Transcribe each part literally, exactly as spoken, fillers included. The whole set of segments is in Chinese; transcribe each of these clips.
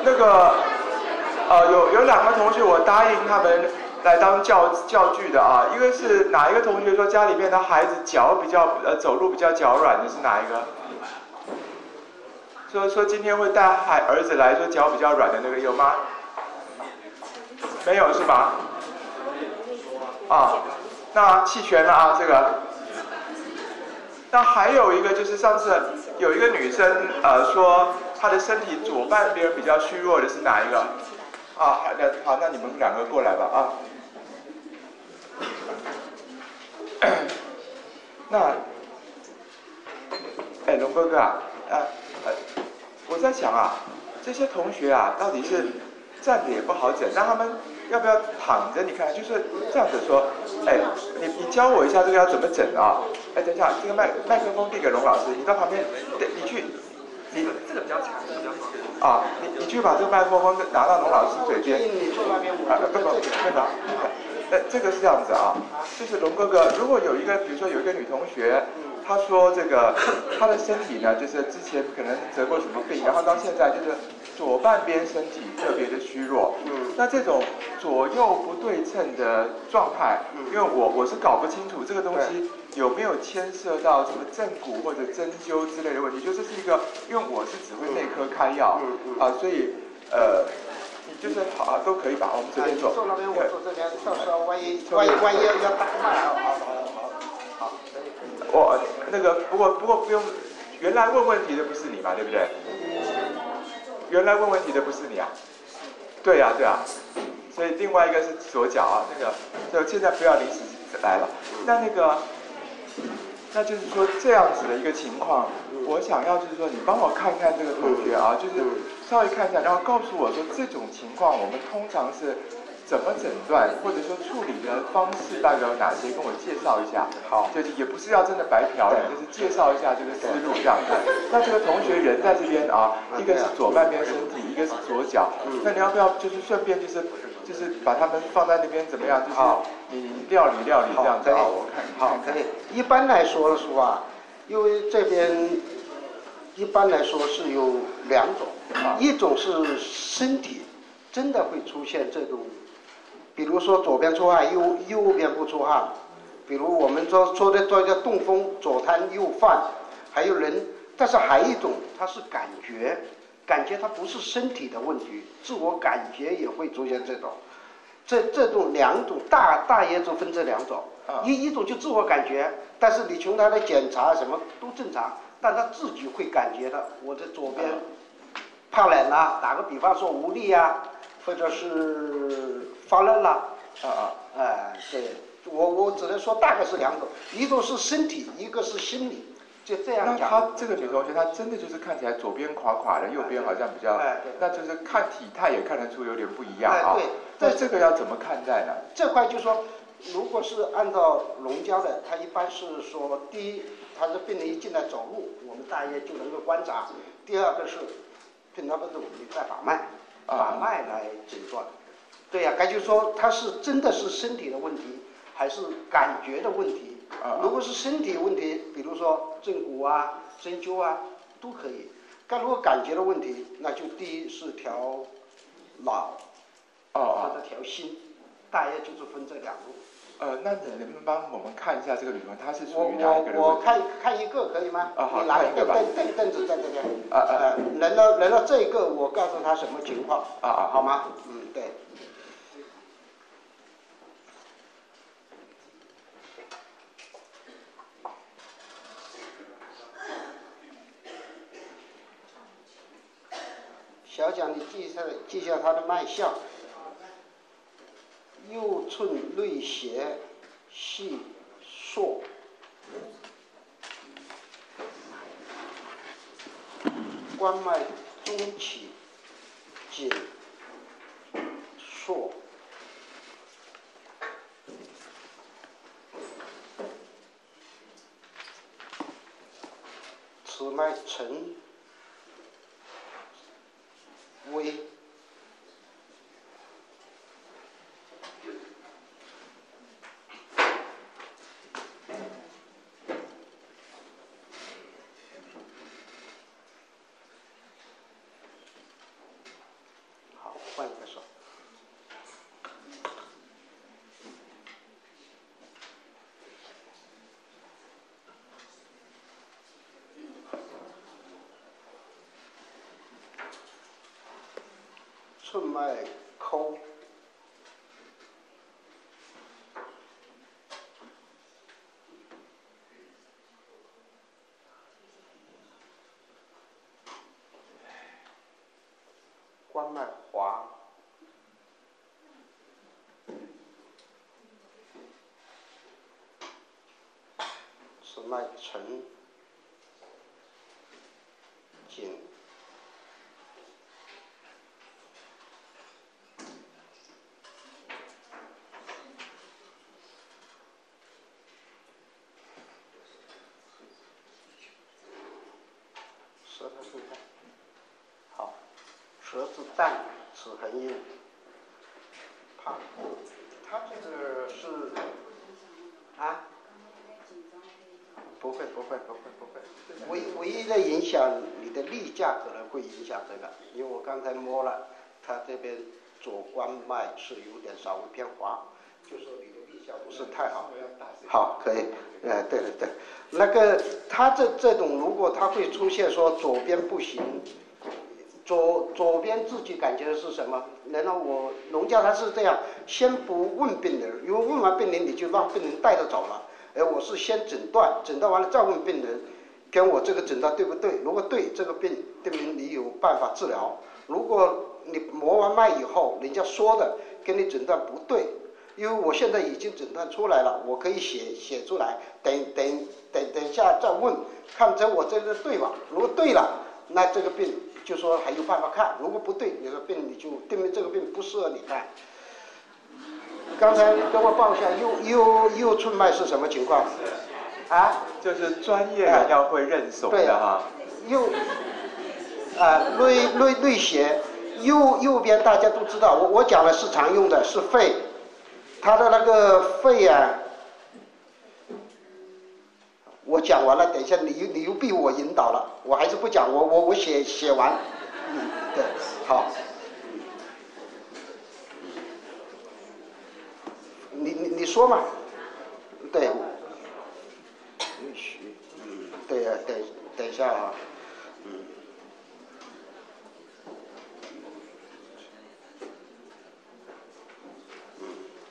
那个，呃，有有两个同学，我答应他们来当教教具的啊。一个是哪一个同学说家里面的孩子脚比较呃走路比较脚软的是哪一个？说说今天会带孩儿子来说脚比较软的那个有吗？没有是吧？啊，那弃权了啊这个。那还有一个就是上次有一个女生呃说她的身体左半边比较虚弱的是哪一个？啊，那好，那你们两个过来吧啊。那，哎，龙哥哥啊，呃呃，我在想啊，这些同学啊，到底是站着也不好整，让他们要不要躺着？你看，就是这样子说，哎，你你教我一下这个要怎么整啊？哎，等一下，这个麦麦克风递给龙老师，你到旁边，对，你去，你这个比较强，这个比较好。 啊，你你去把这个麦克风拿到龙老师嘴边。 你坐那边，我啊，不不，那个，呃，这个是这样子啊，就是龙哥哥，如果有一个，比如说有一个女同学，她说这个她的身体呢，就是之前可能得过什么病，然后到现在就是左半边身体特别的虚弱，嗯，那这种左右不对称的状态，因为我我是搞不清楚这个东西有没有牵涉到什么正骨或者针灸之类的问题，就这是一个，因为我是只会内科开药，啊，所以呃。就是好啊，都可以吧，我们随便做。 坐那边，我坐这边，到时候万一万一万一要要打麦，好好好好，可以可以。 我那个不过不过不用，原来问问题的不是你嘛，对不对？原来问问题的不是你啊？对呀、啊、对呀、啊，所以另外一个是左脚啊，那个，所以现在不要临时来了。那那个，那就是说这样子的一个情况，我想要就是说你帮我看看这个同学啊，就是。稍微看一下，然后告诉我说这种情况我们通常是怎么诊断，或者说处理的方式大概有哪些，跟我介绍一下。好，就是也不是要真的白嫖的，就是介绍一下这个思路这样子。那这个同学人在这边啊，一个是左半边身体，一个是左脚。那你要不要就是顺便就是就是把他们放在那边怎么样？就是你料理料理这样子啊，我看。 好，可以。一般来说是吧？因为这边一般来说是有两种。一种是身体真的会出现这种，比如说左边出汗，右右边不出汗，比如我们说说的做叫东风，左瘫右犯，还有人，但是还有一种它是感觉，感觉它不是身体的问题，自我感觉也会出现这种，这这种两种大大约就分这两种，一一种就自我感觉，但是你从他的检查什么都正常，但他自己会感觉到我的左边。怕冷啦，打个比方说无力啊，或者是发热啦，啊啊，哎，对，我我只能说大概是两种，一种是身体，一个是心理，就这样讲。 那她这个女同学，她真的就是看起来左边垮垮的，右边好像比较， 哎， 那就是看体态也看得出有点不一样啊。 哎，对， 那这个要怎么看待呢？ 这块就说，如果是按照农家的，他一般是说，第一，他是病人一进来走路，我们大约就能够观察；第二个是。听他不懂，你再把脉，把脉来诊断。对呀、啊，该就说他是真的是身体的问题，还是感觉的问题？如果是身体问题，比如说正骨啊、针灸啊，都可以。但如果感觉的问题，那就第一是调脑，或者调心，大约就是分这两路。 呃，那你能不能帮我们看一下这个女同她是属于哪一个的？ 我我看看一个可以吗？ 啊好， 你拿一个凳凳凳子在这边。 啊啊。 呃，轮到轮到这一个，我告诉他什么情况。 啊啊， 好吗？嗯，对。小蒋，你记下记下他的脉象。右寸内斜，细硕，关脉中起，紧硕，此脉沉微。 寸脉抠。关脉滑，尺脉沉紧，舌头顺畅，好。舌质淡，齿痕硬，怕。他这个是啊，不会不会不会不会，唯唯一的影响，你的例假可能会影响这个，因为我刚才摸了，他这边左关脉是有点稍微偏滑，就说你的例假不是太好。好，可以，呃，对对对，那个他这这种如果他会出现说左边不行。左左边自己感觉的是什么？难道我农家他是这样，先不问病人，因为问完病人你就让病人带着走了。而我是先诊断，诊断完了再问病人，跟我这个诊断对不对？如果对，这个病证明你有办法治疗。如果你磨完脉以后，人家说的跟你诊断不对，因为我现在已经诊断出来了，我可以写写出来，等等等等一下再问，看这我这个对吧？如果对了，那这个病。就说还有办法看，如果不对，你的病你就证明这个病不适合你看。刚才跟我报一下右右右寸脉是什么情况？啊？ 就是专业人要会认怂的哈。 右啊，内内内斜，右右边大家都知道，我我讲的是常用的，是肺，它的那个肺啊。我讲完了，等一下你你又逼我引导了，我还是不讲，我我我写写完，嗯，对，好，你你你说嘛，对，允许，嗯，对呀，等等一下啊，嗯，嗯，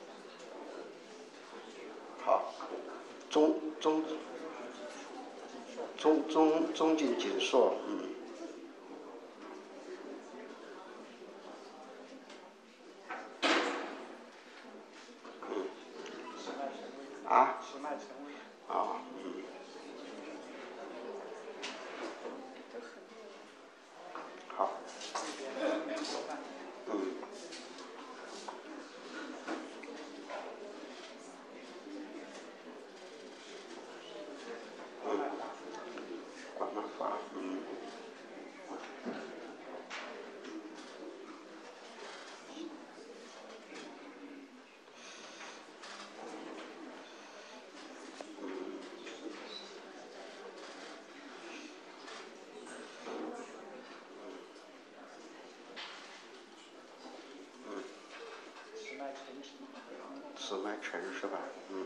好，中中。中中中颈紧缩，嗯，嗯，啊，啊，嗯，好，嗯，嗯，关脉发，嗯。尺脉沉是吧？嗯。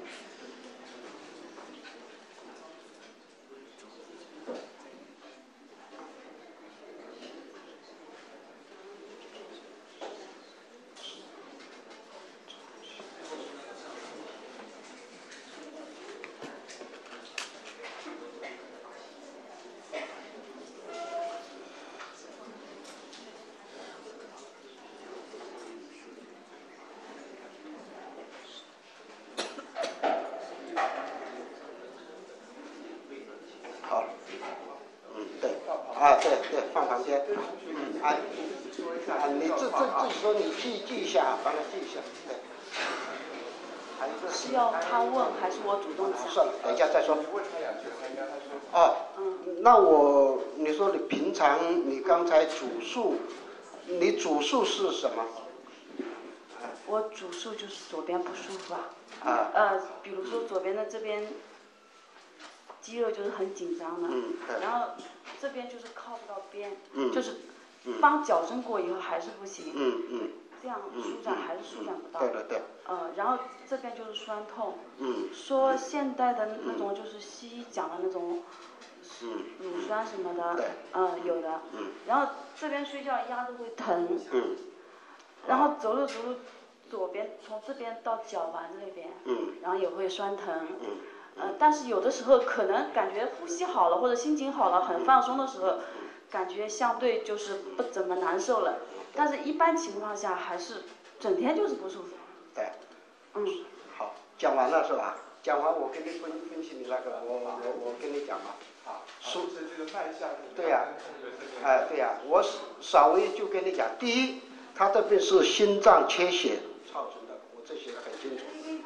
好，嗯，对，啊，对对，放旁边，嗯，啊，啊，你自自自己说，你记记一下，帮他记一下，对。还有一个是要他问还是我主动讲？ 算了，等一下再说。哦，嗯，那我，你说你平常你刚才主诉，你主诉是什么？ 我主诉就是左边不舒服啊。 啊。 呃，比如说左边的这边肌肉就是很紧张的， 嗯， 然后这边就是靠不到边， 嗯， 就是帮矫正过以后还是不行。 嗯嗯。 这样舒展还是舒展不到。 对对对。 呃，然后这边就是酸痛。 嗯。 说现代的那种就是西医讲的那种。 嗯。 乳酸什么的。 对。 嗯，有的。 嗯。 然后这边睡觉压着会疼。 嗯。 然后走路走路，左边从这边到脚腕这边， 嗯， 然后也会酸疼， 嗯， 呃，但是有的时候可能感觉呼吸好了或者心情好了，很放松的时候，感觉相对就是不怎么难受了，但是一般情况下还是整天就是不舒服。 对， 嗯， 好，讲完了是吧？讲完我跟你分分析你那个，我我我跟你讲吧。 好，是这个脉象。 对呀、啊，哎，对呀、啊，我稍微就跟你讲，第一，他这边是心脏缺血造成的，我这写的很清楚。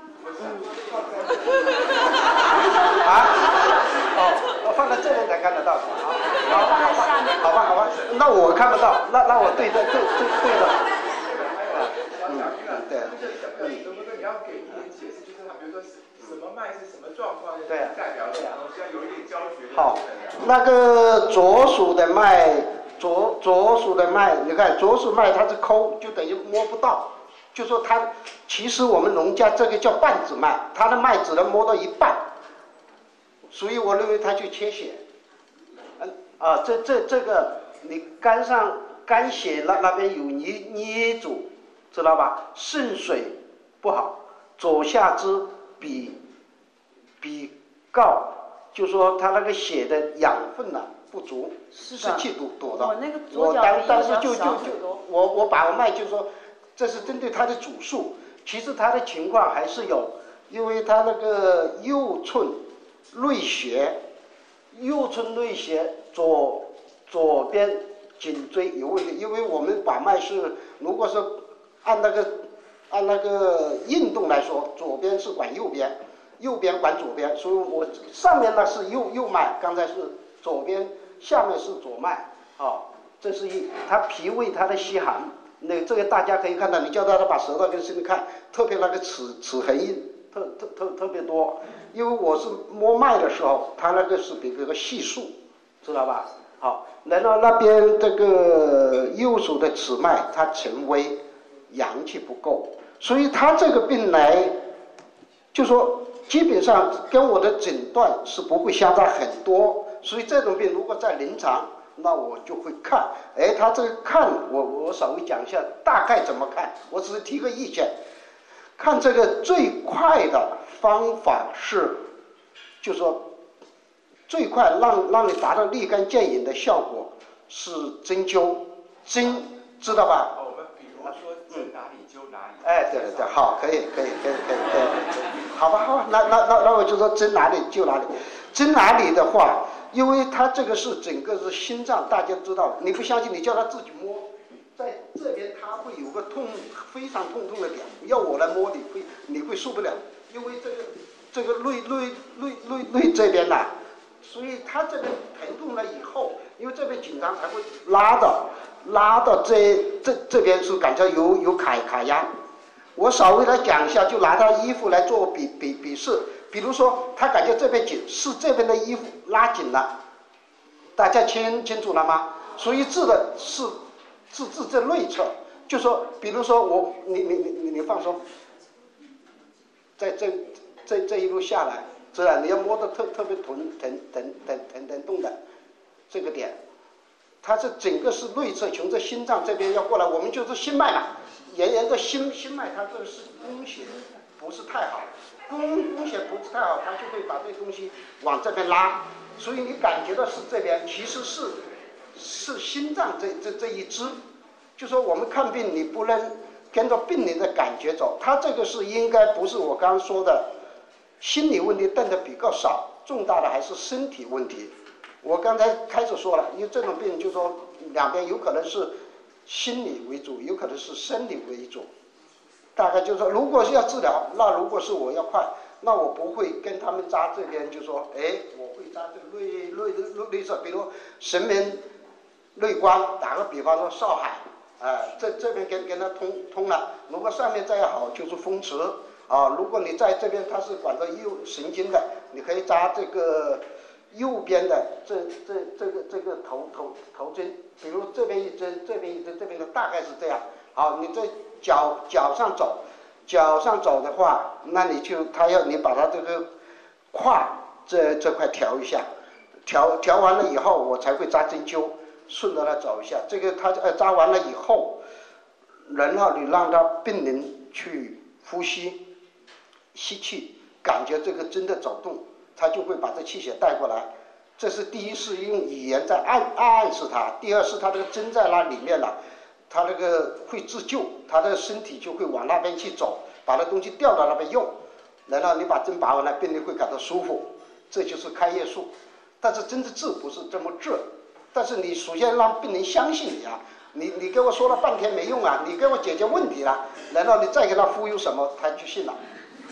啊？哦，我放在这边才看得到。好，好吧，好吧，好吧，好吧，那我看不到，那那我对的对对对的。 嗯，对。嗯，怎么说你要给一点解释，就是比如说什么脉是什么状况，对，代表什么东西，要有一点教学。 好，那个左手的脉，左左手的脉，你看左手脉它是抠，就等于摸不到。就说它，其实我们农家这个叫半指脉，它的脉只能摸到一半，所以我认为它就缺血。嗯啊，这这这个你肝上肝血那那边有捏捏住，知道吧？肾水不好，左下肢比比高，就说它那个血的养分呐、啊、不足，湿气堵堵的。 我那个左脚但但是就就就就我我把我脉就说。这是针对他的主诉，其实他的情况还是有，因为他那个右寸内斜，右寸内斜左左边颈椎有问题，因为我们把脉是如果是按那个按那个运动来说，左边是管右边，右边管左边，所以我上面呢是右右脉，刚才是左边，下面是左脉，啊，这是一他脾胃他的虚寒。那这个大家可以看到，你叫他把舌头跟身体看，特别那个齿齿痕印特特特特别多。因为我是摸脉的时候，他那个是比如说细数，知道吧？好，然后那边这个右手的齿脉它沉微，阳气不够，所以他这个病来，就说基本上跟我的诊断是不会相差很多。所以这种病如果在临床，那我就会看，哎，他这个看我我稍微讲一下大概怎么看，我只是提个意见。看这个最快的方法是，就说最快让让你达到立竿见影的效果是针灸，针知道吧？ 哦，我们比如说针哪里灸哪里。 哎，对对对，好，可以可以可以可以可以，好吧好吧，那那那那我就说针哪里灸哪里，针哪里的话。因为它这个是整个是心脏，大家知道，你不相信，你叫他自己摸，在这边他会有个痛，非常痛痛的点，要我来摸，你会你会受不了，因为这个这个内内内内内这边呐、啊，所以他这边疼痛了以后，因为这边紧张才会拉到拉到这这这边是感觉有有卡卡压。我稍微来讲一下，就拿他衣服来做比比比试。比如说，他感觉这边紧，是这边的衣服拉紧了，大家清清楚了吗？所以治的是治治这内侧，就说，比如说我，你你你你放松，在这这这一路下来，知道你要摸得特特别疼疼疼疼疼疼动的这个点，它是整个是内侧，从这心脏这边要过来，我们就是心脉嘛，沿沿着心心脉，它这是供血不是太好。供供血不是太好，它就会把这东西往这边拉，所以你感觉到是这边，其实是是心脏这这这一支。就说我们看病，你不能跟着病人的感觉走，他这个是应该不是我刚刚说的心理问题瞪得比较少，重大的还是身体问题。我刚才开始说了，因为这种病就说两边有可能是心理为主，有可能是生理为主。大概就是说，如果是要治疗，那如果是我要快，那我不会跟他们扎这边，就说，哎，我会扎这个内内内内侧，比如神门内关，打个比方说少海，啊、呃，这这边跟跟他通通了，如果上面再好就是风池啊，如果你在这边它是管着右神经的，你可以扎这个右边的这这这个这个头头头针，比如这边一针，这边一针，这边的大概是这样。好，你在脚脚上走，脚上走的话，那你就他要你把它这个胯这这块调一下，调调完了以后，我才会扎针灸，顺着它走一下。这个他呃扎完了以后， 然后你让他病人去呼吸、吸气，感觉这个针在走动，他就会把这气血带过来。这是第一是用语言在暗暗示他，第二是他这个针在那里面了，他那个会自救，他的身体就会往那边去走，把那东西调到那边用，然后你把针拔完了，病人会感到舒服，这就是开业术。但是真的治不是这么治，但是你首先让病人相信你啊，你你跟我说了半天没用啊，你给我解决问题了，然后你再给他忽悠什么，他就信了。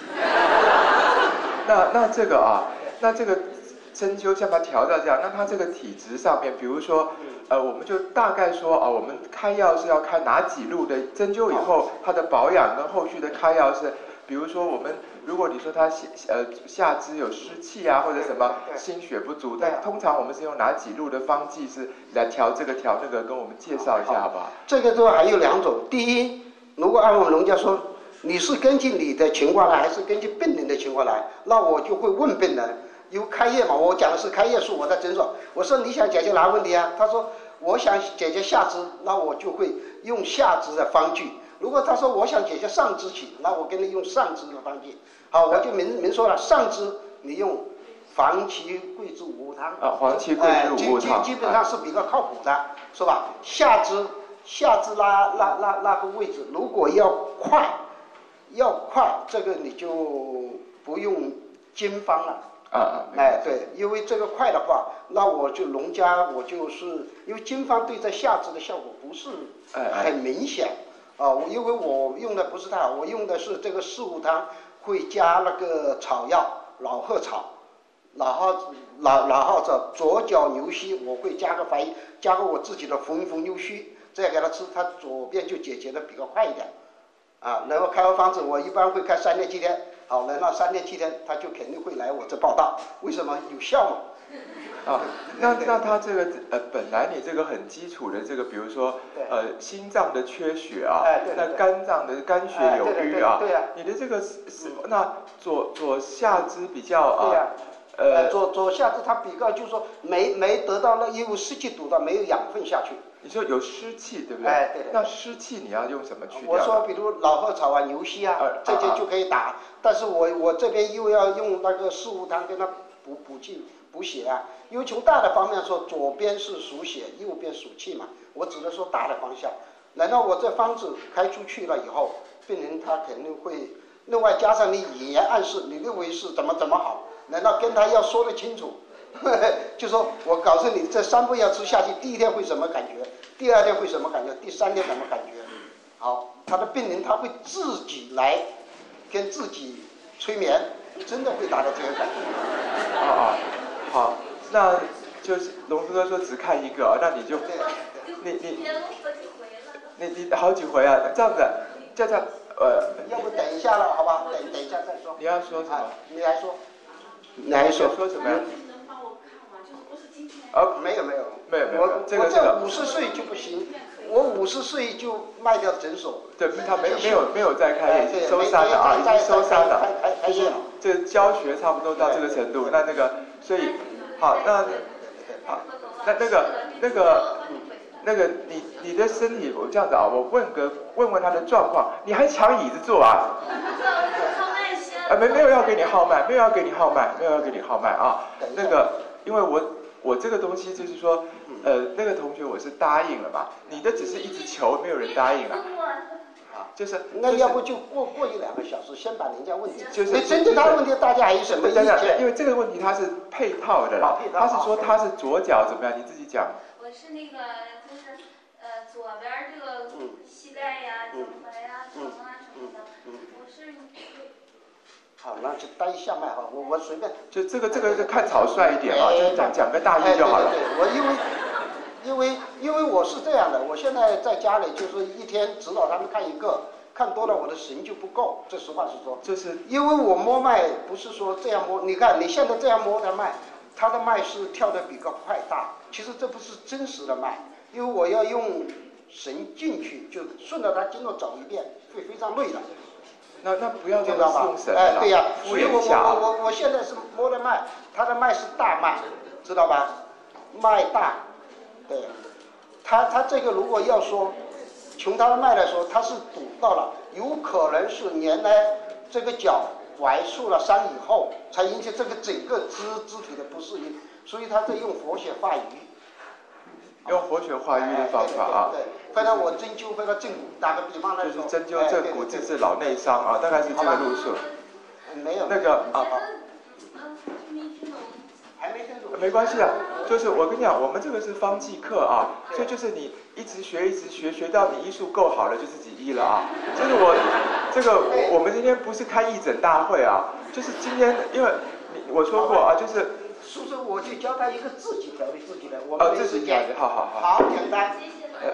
那那这个啊，那这个针灸像它调到这样，那它这个体质上面，比如说，呃，我们就大概说啊，我们开药是要开哪几路的？针灸以后，它的保养跟后续的开药是，比如说我们如果你说他下呃下肢有湿气啊或者什么心血不足，但通常我们是用哪几路的方剂是来调这个调那个，跟我们介绍一下好不好？ 这个都还有两种，第一，如果按我们农家说，你是根据你的情况来，还是根据病人的情况来，那我就会问病人。有开业嘛？我讲的是开业术，我在诊所。我说你想解决哪个问题啊？他说我想解决下肢，那我就会用下肢的方剂。如果他说我想解决上肢体，那我给你用上肢的方剂。好，我就明明说了，上肢你用黄芪桂枝五物汤。 啊，黄芪桂枝五物汤、 呃、基基本上是比较靠谱的，是吧？下肢下肢那那那那个位置，如果要快，要快，这个你就不用经方了。 啊， 哎，对，因为这个快的话，那我就农家我就是因为经方对在下肢的效果不是很明显啊，因为我用的不是太好，我用的是这个四物汤，会加那个草药老鹤草，老号老老号子左脚牛膝，我会加个白加个我自己的红红牛须，这样给他吃，他左边就解决的比较快一点啊。然后开完方子，我一般会开三天七天。好了，那三天七天他就肯定会来我这报道，为什么？有效嘛。 啊，那那他这个呃，本来你这个很基础的这个，比如说呃心脏的缺血啊， 哎、对对对， 那肝脏的肝血有瘀啊， 哎、对呀、啊， 你的这个是、嗯、那左左下肢比较啊， 对呀、 啊，呃左左下肢它比较就是说没没得到那因为湿气堵到没有养分下去。 你说有湿气对不对？ 哎，对对。 那湿气你要用什么去掉？ 我说比如老鹤草啊、牛膝啊，呃、这些就可以打。啊、但是我我这边又要用那个四物汤跟它补补气补血啊。因为从大的方面说，左边是属血，右边属气嘛。我只能说大的方向。然后我这方子开出去了以后，病人他肯定会，另外加上你语言暗示，你认为是怎么怎么好，难道跟他要说得清楚？就说我告诉你，这三步要吃下去，第一天会什么感觉，第二天会什么感觉，第三天什么感觉？好，他的病人他会自己来跟自己催眠，真的会达到这个感觉。 啊啊，好，那就是龙哥说只看一个，那你就你你你你好几回啊，这样子，这样呃， 要不等一下了，好吧？等等一下再说。 你要说什么？ 啊、你来说。你还说说什么呀？ 哦，没有没有没有没有， 我这个我这五十岁就不行，我五十岁就卖掉诊所。 对，他没有没有没有再开，已经收山了啊，已经收山了。就是这教学差不多到这个程度，那那个所以好，那好，那那个那个那个你你的身体，我这样子啊，我问个问问他的状况，你还抢椅子坐啊？啊，没没有要给你号脉，没有要给你号脉，没有要给你号脉啊。那个，因为我我这个东西就是说，呃，那个同学我是答应了嘛，你的只是一直求，没有人答应了。啊，就是。 那要不就过过一两个小时，先把人家问题。 就是。 你针对他问题，大家还有什么意见？ 因为这个问题它是配套的啦，他是说他是左脚怎么样，你自己讲。 我是那个就是呃左边这个膝盖呀、脚踝呀、疼啊什么的，我是。 好，那就单下脉哈，我我随便。 就这个这个就看草率一点啊，就讲讲个大意就好了。 对对对，我因为因为因为我是这样的，我现在在家里就是一天指导他们看一个，看多了我的神就不够，这实话实说。 就是因为我摸脉不是说这样摸，你看你现在这样摸的脉，他的脉是跳得比较快大，其实这不是真实的脉，因为我要用神进去，就顺着他经络走一遍，会非常累的。 那那不要这么送神哎，对呀、啊， 敷衍一下。 我我我我现在是摸的脉，他的脉是大脉，知道吧？脉大，对。他他这个如果要说从他的脉来说，他是堵到了，有可能是原来这个脚踝受了伤以后，才引起这个整个肢肢体的不适应，所以他在用活血化瘀。 用活血化瘀的方法啊。 对，非常我针灸，非常正骨。打个比方来说， 就是针灸正骨，治治老内伤啊，大概是这个路数。 没有。 那个啊啊。 还没听懂。 没关系啊，就是我跟你讲，我们这个是方剂课啊，所以就是你一直学一直学，学到你医术够好了就自己医了啊。就是我这个我我们今天不是开义诊大会啊，就是今天因为你我说过啊，就是。 叔叔，我就教他一个自己调理自己的，我哦，自己调理，好好好。 好，简单。 呃。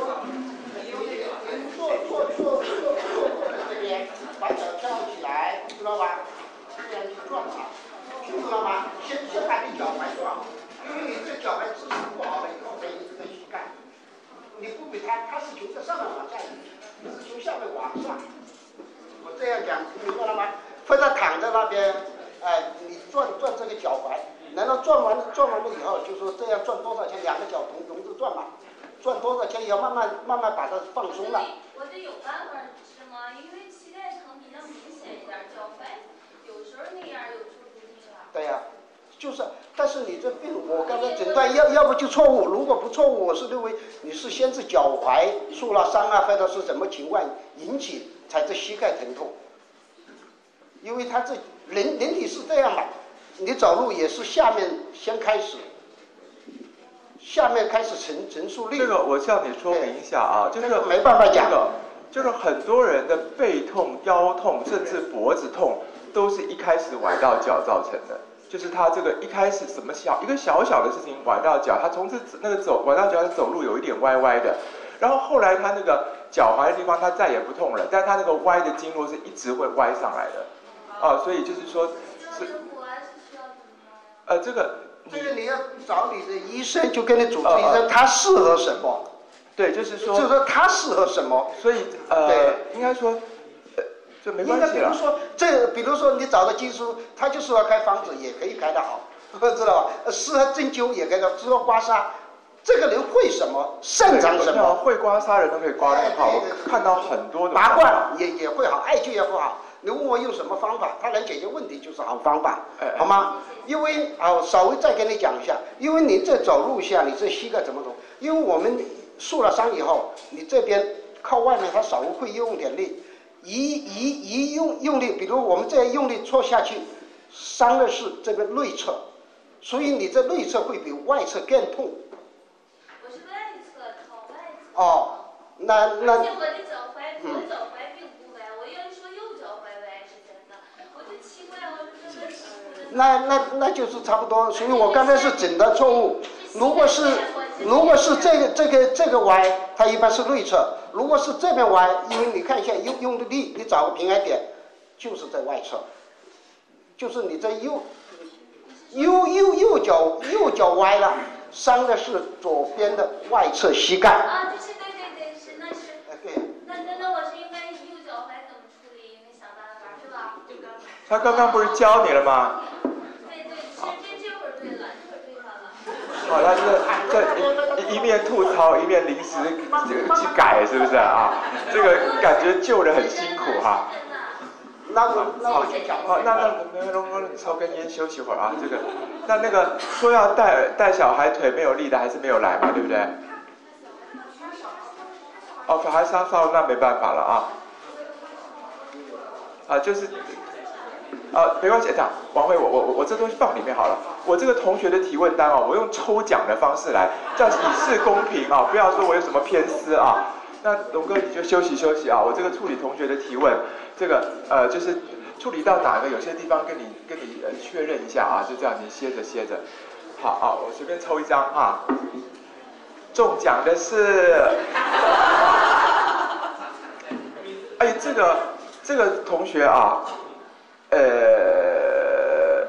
坐坐坐坐坐在这边，把脚翘起来，知道吧？这样去转它，知道吗？先先把你脚踝转好，因为你这脚踝姿势不好了以后，再一直跟膝盖。你不比他，他是从这上面往下移，你是从下面往上。我这样讲，明白了吗？或者躺在那边，哎、呃，你转转这个脚踝。然后转完转完了以后，就说这样转多少钱，两个脚同同时转嘛，转多少钱也要慢慢慢慢把它放松了。 我这有办法是吗？因为膝盖疼比较明显一点，脚踝有时候那样，有时候不那样。 对呀、啊，就是，但是你这病，我刚才诊断要要不就错误，如果不错误，我是认为你是先是脚踝受了伤啊，或者是什么情况引起才这膝盖疼痛，因为他这人人体是这样嘛。你走路也是下面先开始，下面开始陈陈述力。 这个我向你说明一下啊，就是没办法讲。 这个就是很多人的背痛、腰痛，甚至脖子痛，都是一开始崴到脚造成的。就是他这个一开始什么小一个小小的事情崴到脚，他从此那个走崴到脚，他走路有一点歪歪的，然后后来他那个脚踝的地方他再也不痛了，但他那个歪的经络是一直会歪上来的，啊，所以就是说是。呃，这个这个你要找你的医生，就跟你主治医生，他适合什么？ 对，就是说， 就是说他适合什么？ 所以呃，对，应该说，呃，就没关系了。 应该比如说，这比如说你找个技术，他就适合开方子，也可以开得好，知道吧？适合针灸也可以，适合刮痧。这个人会什么，擅长什么？ 会刮痧人都可以刮得好，我看到很多的。 拔罐也也会好，艾灸也会好。你问我用什么方法，它能解决问题就是好方法，好吗？因为啊，稍微再跟你讲一下，因为你这走路下，你这膝盖怎么走？因为我们受了伤以后，你这边靠外面，它稍微会用点力，一一一用用力，比如我们这样用力戳下去，伤的是这个内侧，所以你这内侧会比外侧更痛。 我是外侧，靠外侧。 哦，那那。 而且我的脚踝，左脚踝并不歪，我要说右脚踝歪是真的，我就奇怪，我说这个。 那那那就是差不多，所以我刚才是诊断错误。如果是如果是这个这个这个歪，它一般是内侧；如果是这边歪，因为你看一下用用的力，你找个平衡点，就是在外侧，就是你在右右右右脚右脚歪了，伤的是左边的外侧膝盖。 啊，就是对对对，是那是。 哎对。 那那那我是应该右脚踝怎么处理？应该想办法是吧？就刚才。 他刚刚不是教你了吗？ 对对，这这这会儿对了，这会儿对他了。 好，他是这一一面吐槽，一面临时去改，是不是啊？这个感觉救得很辛苦哈。 那我那我先讲。 好，那那那龙哥，你抽根烟休息会儿啊。这个，那那个说要带带小孩腿没有力的，还是没有来嘛，对不对？哦，小孩沙发那没办法了啊。啊，就是。啊，没关系，这样，王慧，我我我我这东西放里面好了。我这个同学的提问单哦，我用抽奖的方式来，这样以示公平啊，不要说我有什么偏私啊。那龙哥你就休息休息啊，我这个处理同学的提问，这个呃就是处理到哪个有些地方跟你跟你呃确认一下啊，就这样你歇着歇着。好啊，我随便抽一张啊。中奖的是，哎，这个这个同学啊。呃，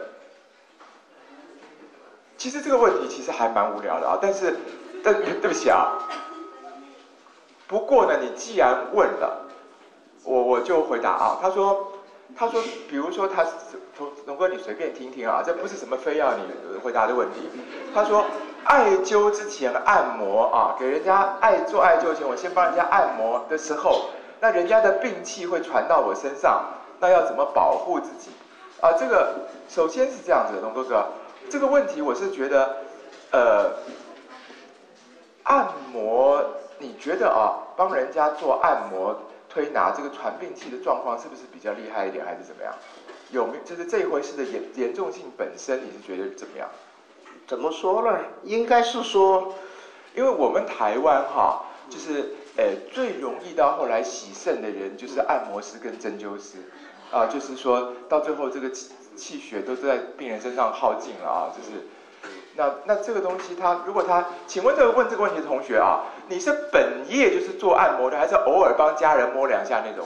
其实这个问题其实还蛮无聊的啊，但是，但对不起啊。不过呢，你既然问了，我我就回答啊。他说，他说，比如说他，龙哥你随便听听啊，这不是什么非要你回答的问题。他说， 艾灸之前按摩啊，给人家艾做艾灸前，我先帮人家按摩的时候，那人家的病气会传到我身上，那要怎么保护自己？啊，这个首先是这样子的，龙哥哥，这个问题我是觉得，呃，按摩，你觉得啊，帮人家做按摩推拿，这个传病气的状况是不是比较厉害一点，还是怎么样？有没有就是这一回事的严严重性本身，你是觉得怎么样？ 怎么说呢？应该是说， 因为我们台湾哈，就是呃最容易到后来洗肾的人，就是按摩师跟针灸师，啊，就是说到最后这个气气血都在病人身上耗尽了啊，就是那那这个东西他如果他，请问这个问这个问题的同学啊，你是本业就是做按摩的，还是偶尔帮家人摸两下那种？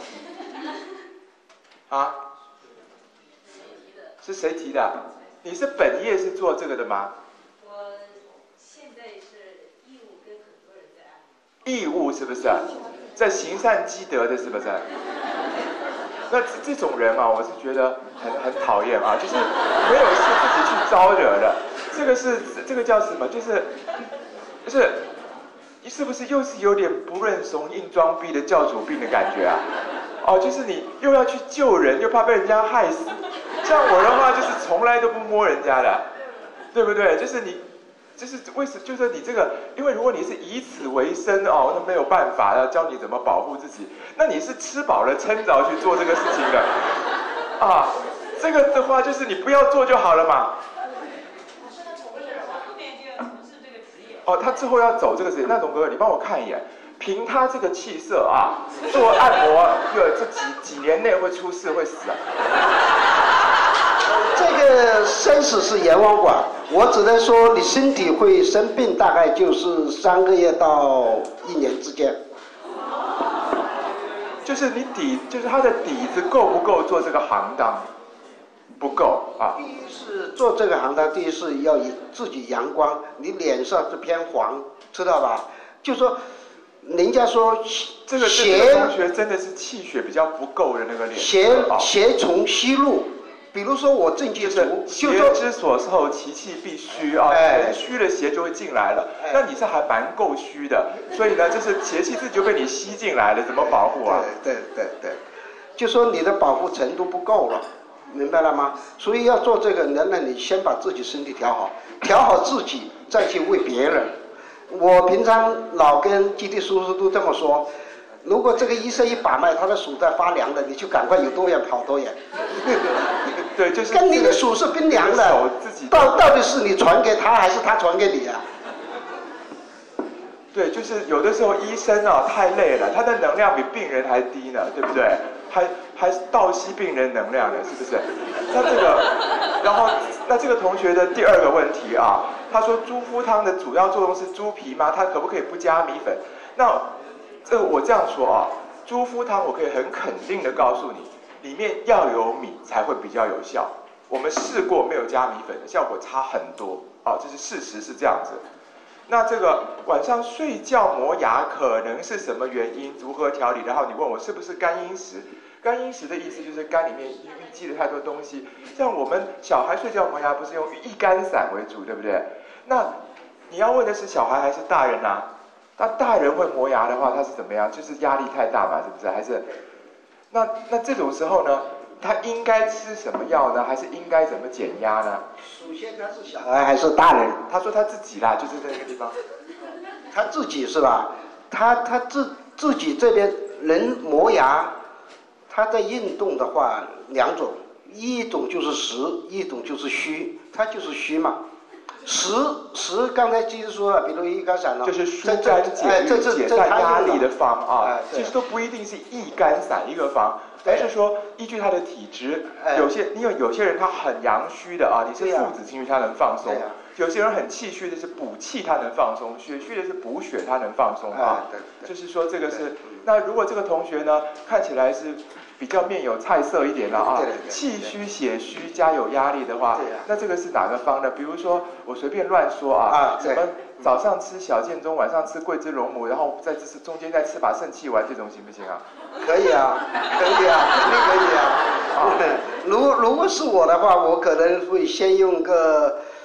啊？是谁提的？你是本业是做这个的吗？义务是不是？在行善积德的，是不是？那这种人啊，我是觉得很很讨厌啊，就是没有事自己去招惹的。这个是这个叫什么？就是就是是不是又是有点不认怂硬装逼的教主病的感觉啊？哦，就是你又要去救人，又怕被人家害死。像我的话，就是从来都不摸人家的，对不对？就是你。就是为什就是你这个，因为如果你是以此为生哦，那没有办法要教你怎么保护自己。那你是吃饱了撑着去做这个事情的，啊，这个的话就是你不要做就好了嘛。哦，他之后要走这个职业，那董哥哥你帮我看一眼，凭他这个气色啊，做按摩，这几几年内会出事会死啊。 这个生死是阎王管，我只能说你身体会生病，大概就是三个月到一年之间。 就是你底，就是他的底子够不够做这个行当？不够啊。 第一是做这个行当，第一是要自己阳光，你脸上是偏黄，知道吧？就说人家说这个这个同学真的是气血比较不够的那个脸。 邪邪从西入。比如说我正气足， 邪之所受，其气必虚啊，人虚了邪就会进来了。那你是还蛮够虚的，所以呢，就是邪气自己就被你吸进来了，怎么保护啊？ 对对对对，就说你的保护程度不够了，明白了吗？所以要做这个，能让你先把自己身体调好，调好自己，再去为别人。我平常老跟基地叔叔都这么说。如果这个医生一把脉，他的手在发凉的，你就赶快有多远跑多远。 对，就是跟你的手是冰凉的， 自己到到底是你传给他，还是他传给你啊？ 对，就是有的时候医生啊太累了，他的能量比病人还低呢，对不对？还还倒吸病人能量呢，是不是？那这个，然后那这个同学的第二个问题啊，他说猪肤汤的主要作用是猪皮吗？他可不可以不加米粉？那这个我这样说啊，猪肤汤我可以很肯定的告诉你，里面要有米才会比较有效。我们试过没有加米粉的效果差很多啊，这是事实是这样子。那这个晚上睡觉磨牙可能是什么原因？如何调理？然后你问我是不是肝阴石？肝阴石的意思就是肝里面淤积了太多东西。像我们小孩睡觉磨牙不是用一肝散为主，对不对？那你要问的是小孩还是大人啊？那大人会磨牙的话，他是怎么样？就是压力太大嘛，是不是？还是那那这种时候呢，他应该吃什么药呢？还是应该怎么减压呢？ 首先他是小孩还是大人？ 他说他自己啦，就是在那个地方。 他自己是吧？他他自自己这边人磨牙，他在运动的话两种，一种就是实，一种就是虚，他就是虚嘛。实实刚才其实说了，比如一肝散了， 就是疏肝解郁、解散压力的方啊，其实都不一定是一肝散一个方，而是说依据他的体质，有些因为有些人他很阳虚的啊，你是父子情绪他能放松，有些人很气虚的是补气他能放松，血虚的是补血他能放松啊，就是说这个是，那如果这个同学呢看起来是比较面有菜色一点了啊，气虚血虚加有压力的话，那这个是哪个方呢？比如说我随便乱说啊，什么早上吃小建中，晚上吃桂枝龙母，然后再吃中间再吃把肾气丸，这种行不行啊？ 可以啊，可以啊，肯定可以啊。啊，如如果是我的话，我可能会先用个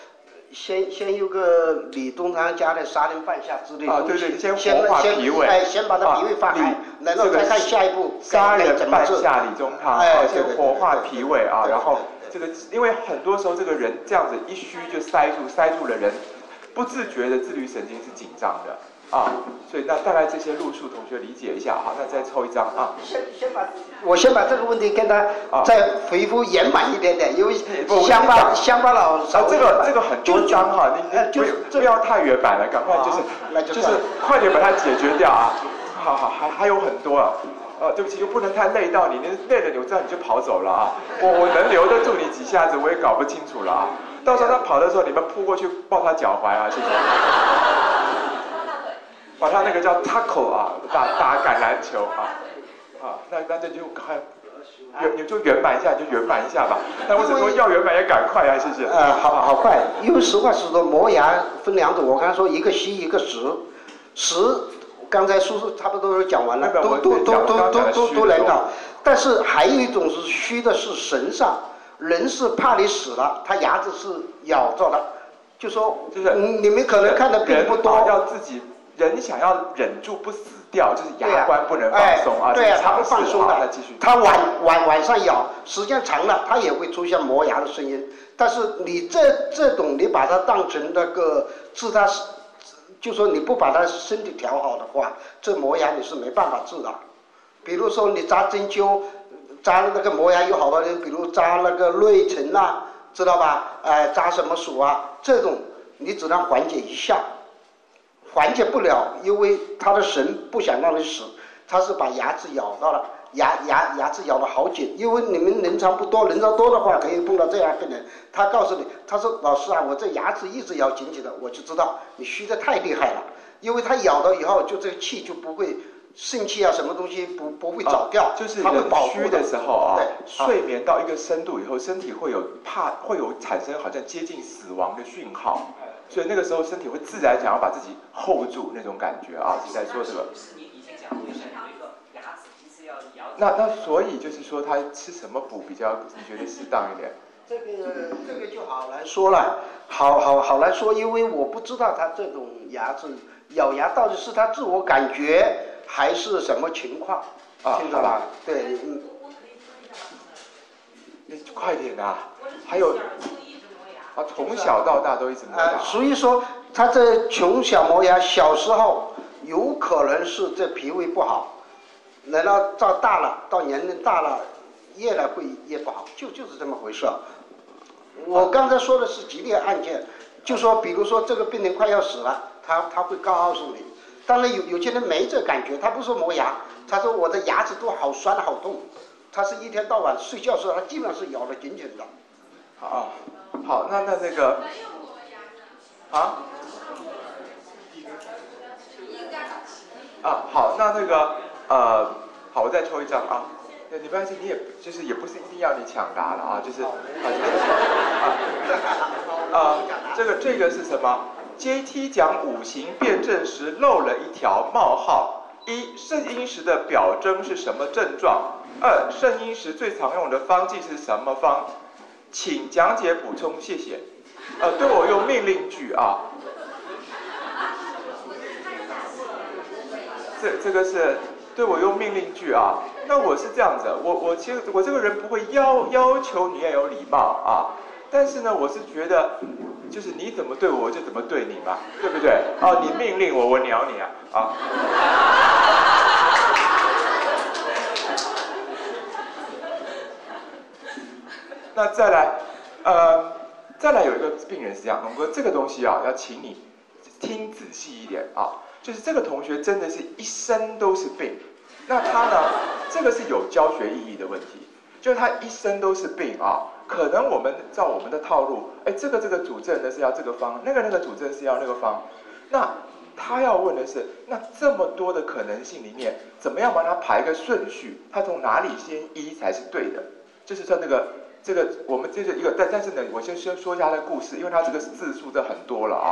先先有个李东堂家的杀人犯下之类的啊， 东西， 对对，先先活化脾胃， 哎，先把他脾胃放开，然后再看下一步杀人犯下李中堂， 哎， 先活化脾胃啊，然后这个因为很多时候这个人这样子一虚就塞住，塞住了人不自觉的自律神经是紧张的。啊，所以那大概这些路数同学理解一下，好，那再抽一张啊。 先先把，我先把这个问题跟他再回复圆满一点点，因为乡巴乡巴佬啊，这个这个很多张哈，你你不不要太圆满了，赶快就是就是快点把它解决掉啊。好好，还还有很多啊。呃，对不起，又不能太累到你，你累了你我知道你就跑走了啊。我我能留得住你几下子，我也搞不清楚了啊。到时候他跑的时候，你们扑过去抱他脚踝啊，谢谢。把他那个叫 tackle 啊，打打橄榄球啊，啊，那那这就赶快圆，你就圆满一下，就圆满一下吧。那我只说要圆满也赶快啊，谢谢。 呃，好好快，因为实话实说，磨牙分两种，我刚才说一个虚一个实，实刚才叔叔差不多都讲完了，都都都都都都都能搞，但是还有一种是虚的，是神上，人是怕你死了，他牙子是咬着的，就说就是你们可能看的并不多， 要自己。人想要忍住不死掉，就是牙关不能放松啊。 对啊，他不放松的。 那继续。 他晚晚晚上咬，时间长了，他也会出现磨牙的声音。但是你这这种，你把它当成那个治他，就说你不把他身体调好的话，这磨牙你是没办法治的。比如说你扎针灸，扎那个磨牙有好多人，比如扎那个内层啊，知道吧？哎、呃，扎什么属啊？这种你只能缓解一下。缓解不了，因为他的神不想让你死，他是把牙齿咬到了，牙牙牙齿咬得好紧。因为你们人潮不多，人潮多的话可以碰到这样病人，他告诉你，他说老师啊，我这牙齿一直咬紧紧的，我就知道你虚的太厉害了，因为他咬到以后，就这个气就不会肾气啊什么东西不不会早掉， 啊、就是它会保护虚的时候啊， 对， 睡眠到一个深度以后，身体会有怕会有产生好像接近死亡的讯号。所以那个时候身体会自然想要把自己 hold 住那种感觉啊，是在说这个。那那所以就是说他吃什么补比较你觉得适当一点？ 这个这个就好难说了，好好好难说，因为我不知道他这种牙齿咬牙到底是他自我感觉还是什么情况， 啊， 听着吧？对，嗯。 你快点啊！还有。啊，从小到大都一直磨牙。 呃，所以说他这从小磨牙，小时候有可能是这脾胃不好，然后到大了，到年龄大了，越来会越不好，就就是这么回事。我刚才说的是激烈案件，就说比如说这个病人快要死了，他他会告诉你，当然有有些人没这感觉，他不说磨牙，他说我的牙齿都好酸好痛，他是一天到晚睡觉的时候，他基本上是咬得紧紧的。 啊。好，那那那个，啊，啊，好，那那个，呃，好，我再抽一张啊。你没关系，你也就是也不是一定要你抢答了啊，就是啊，啊，啊，这个这个是什么 ？J T 讲五行辩证时漏了一条冒号：一，肾阴时的表征是什么症状？二，肾阴时最常用的方剂是什么方？请讲解补充，谢谢。呃，对我用命令句啊。这这个是对我用命令句啊。那我是这样子，我我其实我这个人不会要要求你也有礼貌啊，但是呢，我是觉得就是你怎么对我，我就怎么对你嘛，对不对？哦、啊，你命令我，我鸟你啊啊。那再来，呃，再来有一个病人是这样，龙哥，这个东西啊，要请你听仔细一点啊，就是这个同学真的是一身都是病，那他呢，这个是有教学意义的问题，就是他一身都是病啊，可能我们照我们的套路，哎，这个这个主症呢是要这个方，那个那个主症是要那个方，那他要问的是，那这么多的可能性里面，怎么样帮他排个顺序，他从哪里先医才是对的，就是说那个。这个我们这是一个，但但是呢，我先先说一下他的故事，因为他这个字数这很多了啊。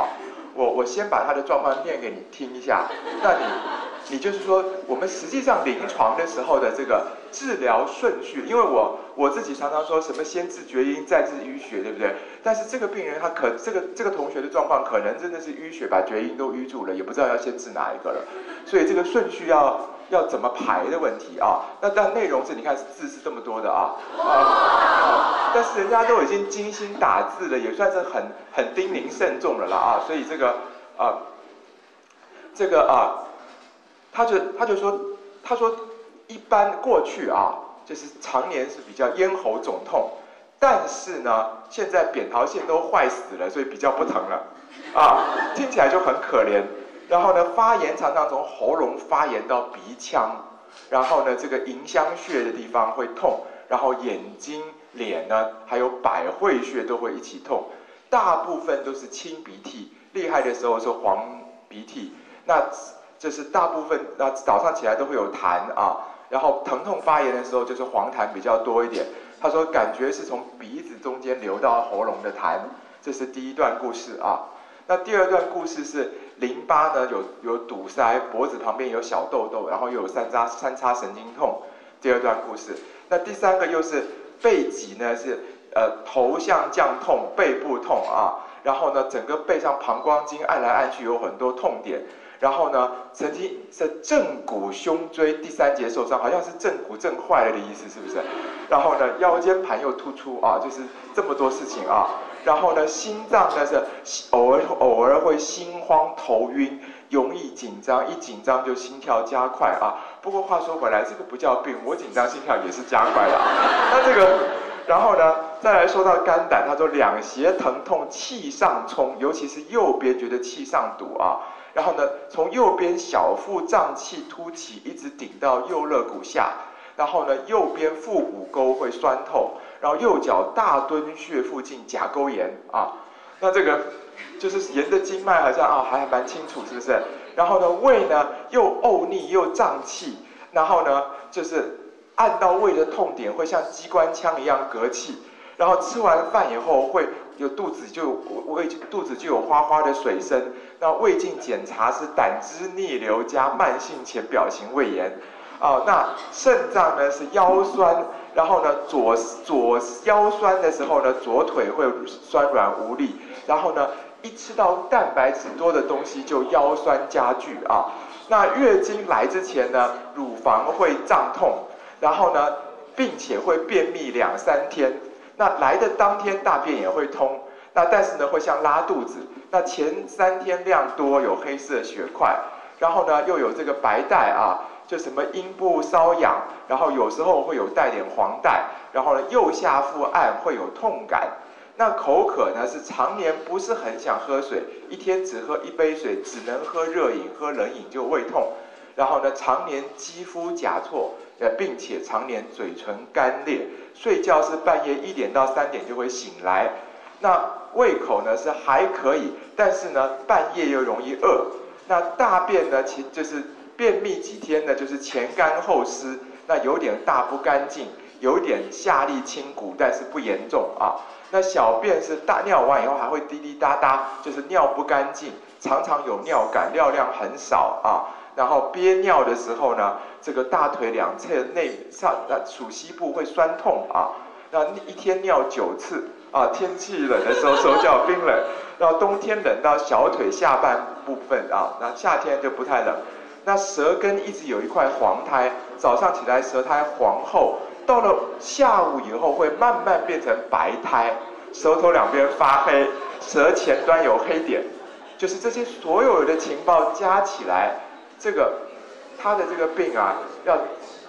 我我先把他的状况念给你听一下，那你你就是说，我们实际上临床的时候的这个治疗顺序，因为我我自己常常说什么先治厥阴再治淤血，对不对？但是这个病人他可这个这个同学的状况可能真的是淤血把厥阴都淤住了，也不知道要先治哪一个了，所以这个顺序要要怎么排的问题啊。那但内容是你看字是这么多的啊啊啊，但是人家都已经精心打字了，也算是很很叮咛慎重了啦啊，所以这个啊这个啊，他就他就说他说一般过去啊，就是常年是比较咽喉肿痛。但是呢，现在扁桃腺都坏死了，所以比较不疼了，啊，听起来就很可怜。然后呢，发炎常常从喉咙发炎到鼻腔，然后呢，这个迎香穴的地方会痛，然后眼睛、脸呢，还有百会穴都会一起痛。大部分都是清鼻涕，厉害的时候是黄鼻涕。那这是大部分，那早上起来都会有痰啊，然后疼痛发炎的时候就是黄痰比较多一点。他说感觉是从鼻子中间流到喉咙的痰，这是第一段故事啊。那第二段故事是淋巴呢有有堵塞，脖子旁边有小痘痘，然后又有三叉三叉神经痛。第二段故事，那第三个又是背脊呢是呃头向降痛，背部痛啊，然后呢整个背上膀胱经按来按去有很多痛点。然后呢，曾经是正骨胸椎第三节受伤，好像是正骨正坏了的意思，是不是？然后呢，腰间盘又突出啊，就是这么多事情啊。然后呢，心脏呢是偶尔偶尔会心慌头晕，容易紧张，一紧张就心跳加快啊。不过话说回来，这个不叫病，我紧张心跳也是加快的。那这个，然后呢，再来说到肝胆，他说两胁疼痛，气上冲，尤其是右边觉得气上堵啊。然后呢，从右边小腹胀气凸起，一直顶到右肋骨下。然后呢，右边腹股沟会酸痛，然后右脚大敦穴附近甲沟炎啊。那这个就是沿着经脉好像啊还蛮清楚，是不是？然后呢，胃呢又呕逆又胀气，然后呢就是按到胃的痛点会像机关枪一样嗝气，然后吃完饭以后会有肚子就胃肚子就有花花的水声。那胃镜检查是胆汁逆流加慢性浅表型胃炎，啊，那肾脏呢是腰酸，然后呢左左腰酸的时候呢，左腿会酸软无力，然后呢一吃到蛋白质多的东西就腰酸加剧啊。那月经来之前呢，乳房会胀痛，然后呢并且会便秘两三天，那来的当天大便也会通。那但是呢，会像拉肚子。那前三天量多，有黑色血块，然后呢又有这个白带啊，就什么阴部瘙痒，然后有时候会有带点黄带，然后呢右下腹按会有痛感。那口渴呢是常年不是很想喝水，一天只喝一杯水，只能喝热饮，喝冷饮就胃痛。然后呢常年肌肤甲错，呃并且常年嘴唇干裂，睡觉是半夜一点到三点就会醒来。那胃口呢是还可以，但是呢半夜又容易饿。那大便呢其就是便秘几天呢，就是前干后湿，那有点大不干净，有点下利清谷，但是不严重啊。那小便是大尿完以后还会滴滴答答，就是尿不干净，常常有尿感，尿量很少啊。然后憋尿的时候呢，这个大腿两侧内上呃属膝部会酸痛啊。那一天尿九次。啊，天气冷的时候手脚冰冷，然后冬天冷到小腿下半部分啊，那夏天就不太冷。那舌根一直有一块黄苔，早上起来舌苔黄厚，到了下午以后会慢慢变成白苔，舌头两边发黑，舌前端有黑点，就是这些所有的情报加起来，这个他的这个病啊，要。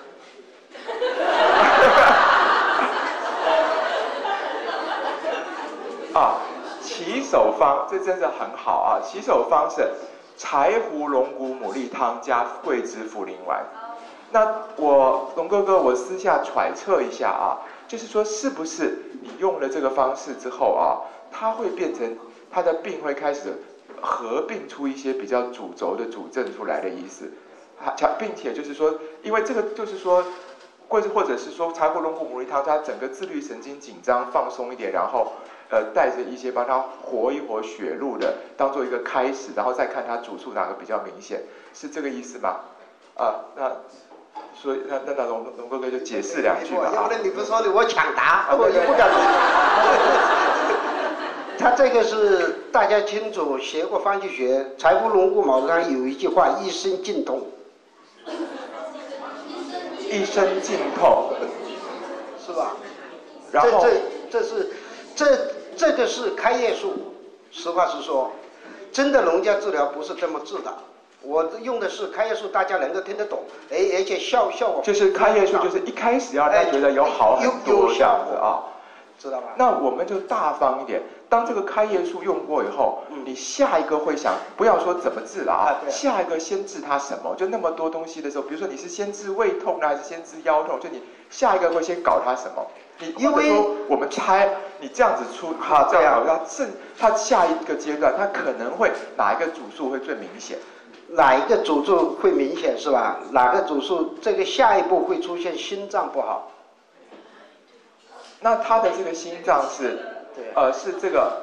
啊，起手方这真的很好啊！起手方是柴胡龙骨牡蛎汤加桂枝茯苓丸。那我龙哥哥，我私下揣测一下啊，就是说是不是你用了这个方式之后啊，它会变成他的病会开始合并出一些比较主轴的主症出来的意思，并且就是说，因为这个就是说。或者或者是说柴胡龙骨牡蛎汤，它整个自律神经紧张放松一点，然后呃带着一些帮他活一活血路的，当做一个开始，然后再看他主诉哪个比较明显，是这个意思吗？啊，那所以那那那龙龙哥哥就解释两句吧。 要不然你不说的我抢答，我也不敢说。他这个是大家清楚，学过方剂学，财富龙骨卯上有一句话：一身尽痛。 一身尽痛， 是吧？ 然后这这这是这这个是开业术，实话实说，真的农家治疗不是这么治的。我用的是开业术，大家能够听得懂，而而且效效果就是开业术，就是一开始要让他觉得有好很多这样子啊， 知道吧？ 那我们就大方一点，当这个开业术用过以后，嗯、你下一个会想，不要说怎么治了啊，啊下一个先治他什么？就那么多东西的时候，比如说你是先治胃痛呢，还是先治腰痛？就你下一个会先搞他什么？你因为说我们猜你这样子出，好这样，他正他下一个阶段，他可能会哪一个主诉会最明显？ 哪一个主诉会明显是吧？哪个主诉这个下一步会出现心脏不好？ 那他的这个心脏是，呃，是这个。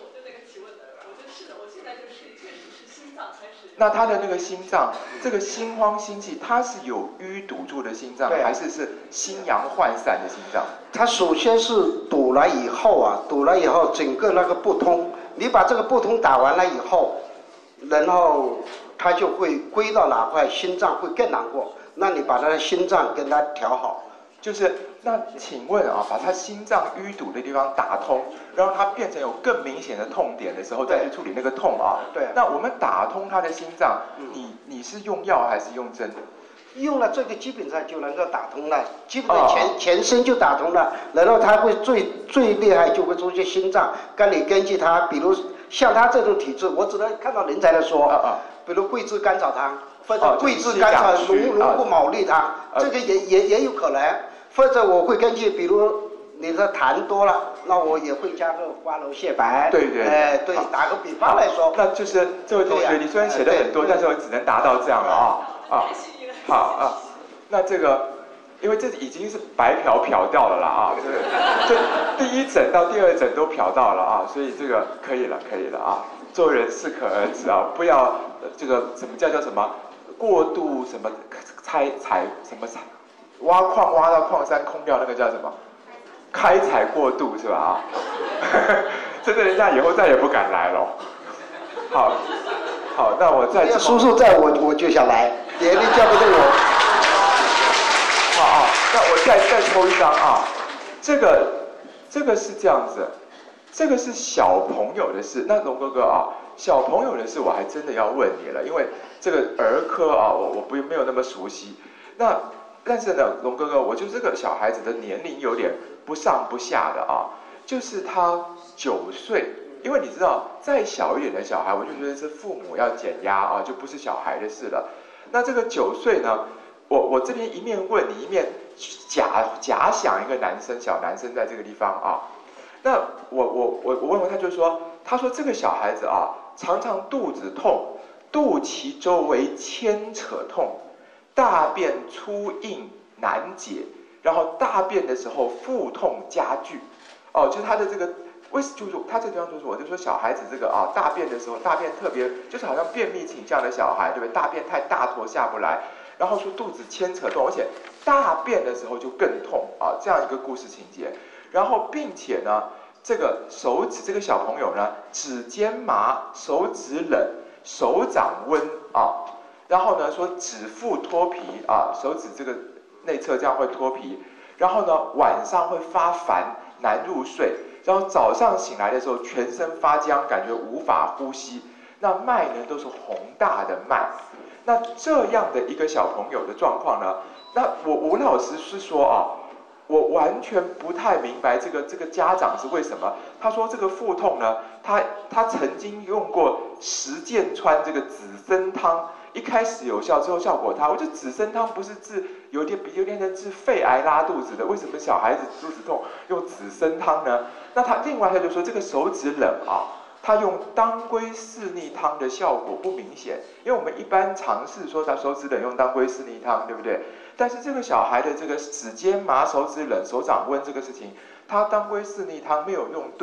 那他的那个心脏，这个心慌心悸，它是有淤堵住的心脏，还是是心阳涣散的心脏？ 它首先是堵了以后啊，堵了以后整个那个不通，你把这个不通打完了以后，然后它就会归到哪块，心脏会更难过。那你把他的心脏跟他调好。 就是那请问啊，把他心脏淤堵的地方打通，让它变成有更明显的痛点的时候，再去处理那个痛啊。 对。 那我们打通他的心脏，你你是用药还是用针？ 用了这个基本上就能够打通了，基本上全、哦、全身就打通了，然后他会最最厉害就会出现心脏。跟你根据他，比如像他这种体质，我只能看到人才的说，啊啊，比如桂枝甘草汤。或者桂枝甘草龙龙骨卯利汤， 呃、 这个也也也有可能。或者我会根据，比如你的痰多了，那我也会加个花蒌蟹白。 对对。 哎、呃，对，打个比方来说。 那就是这位同学，你虽然写的很多，但是我只能达到这样了啊啊。好啊，那这个，因为这已经是白嫖嫖掉了啦啊，这这第一诊到第二诊都嫖到了啊，所以这个可以了，可以了啊。做人适可而止啊，不要这个什么叫叫什么过度什么采采什么采挖矿挖到矿山空掉那个叫什么开采过度是吧啊？真的人家以后再也不敢来了。好，好，那我再叔叔在我我就想来，别人叫不动我。 好啊，那我再再抽一张啊，这个这个是这样子。这个是小朋友的事，那龙哥哥啊，小朋友的事我还真的要问你了，因为这个儿科啊，我我不没有那么熟悉。那但是呢，龙哥哥，我就这个小孩子的年龄有点不上不下的啊，就是他九岁，因为你知道再小一点的小孩，我就觉得是父母要减压啊，就不是小孩的事了。那这个九岁呢，我我这边一面问你，一面假假想一个男生小男生在这个地方啊。那我我我我问问他，就是说，他说这个小孩子啊，常常肚子痛，肚脐周围牵扯痛，大便粗硬难解，然后大便的时候腹痛加剧，哦，就是他的这个为就是他这个地方就是我就说小孩子这个啊大便的时候大便特别就是好像便秘倾向的小孩，对不对？大便太大坨下不来，然后说肚子牵扯痛，而且大便的时候就更痛啊，这样一个故事情节。然后，并且呢，这个手指，这个小朋友呢，指尖麻，手指冷，手掌温啊。然后呢，说指腹脱皮啊，手指这个内侧这样会脱皮。然后呢，晚上会发烦，难入睡。然后早上醒来的时候，全身发僵，感觉无法呼吸。那脉呢，都是宏大的脉。那这样的一个小朋友的状况呢，那我吴老师是说啊。我完全不太明白这个这个家长是为什么。他说这个腹痛呢，他他曾经用过石剑川这个紫参汤，一开始有效，之后效果差。我觉得紫参汤不是治有点比有点能治肺癌拉肚子的，为什么小孩子肚子痛用紫参汤呢？那他另外他就说这个手指冷啊，他用当归四逆汤的效果不明显，因为我们一般尝试说他手指冷用当归四逆汤，对不对？但是这个小孩的这个指尖麻、手指冷、手掌温这个事情，他当归四逆汤没有用对，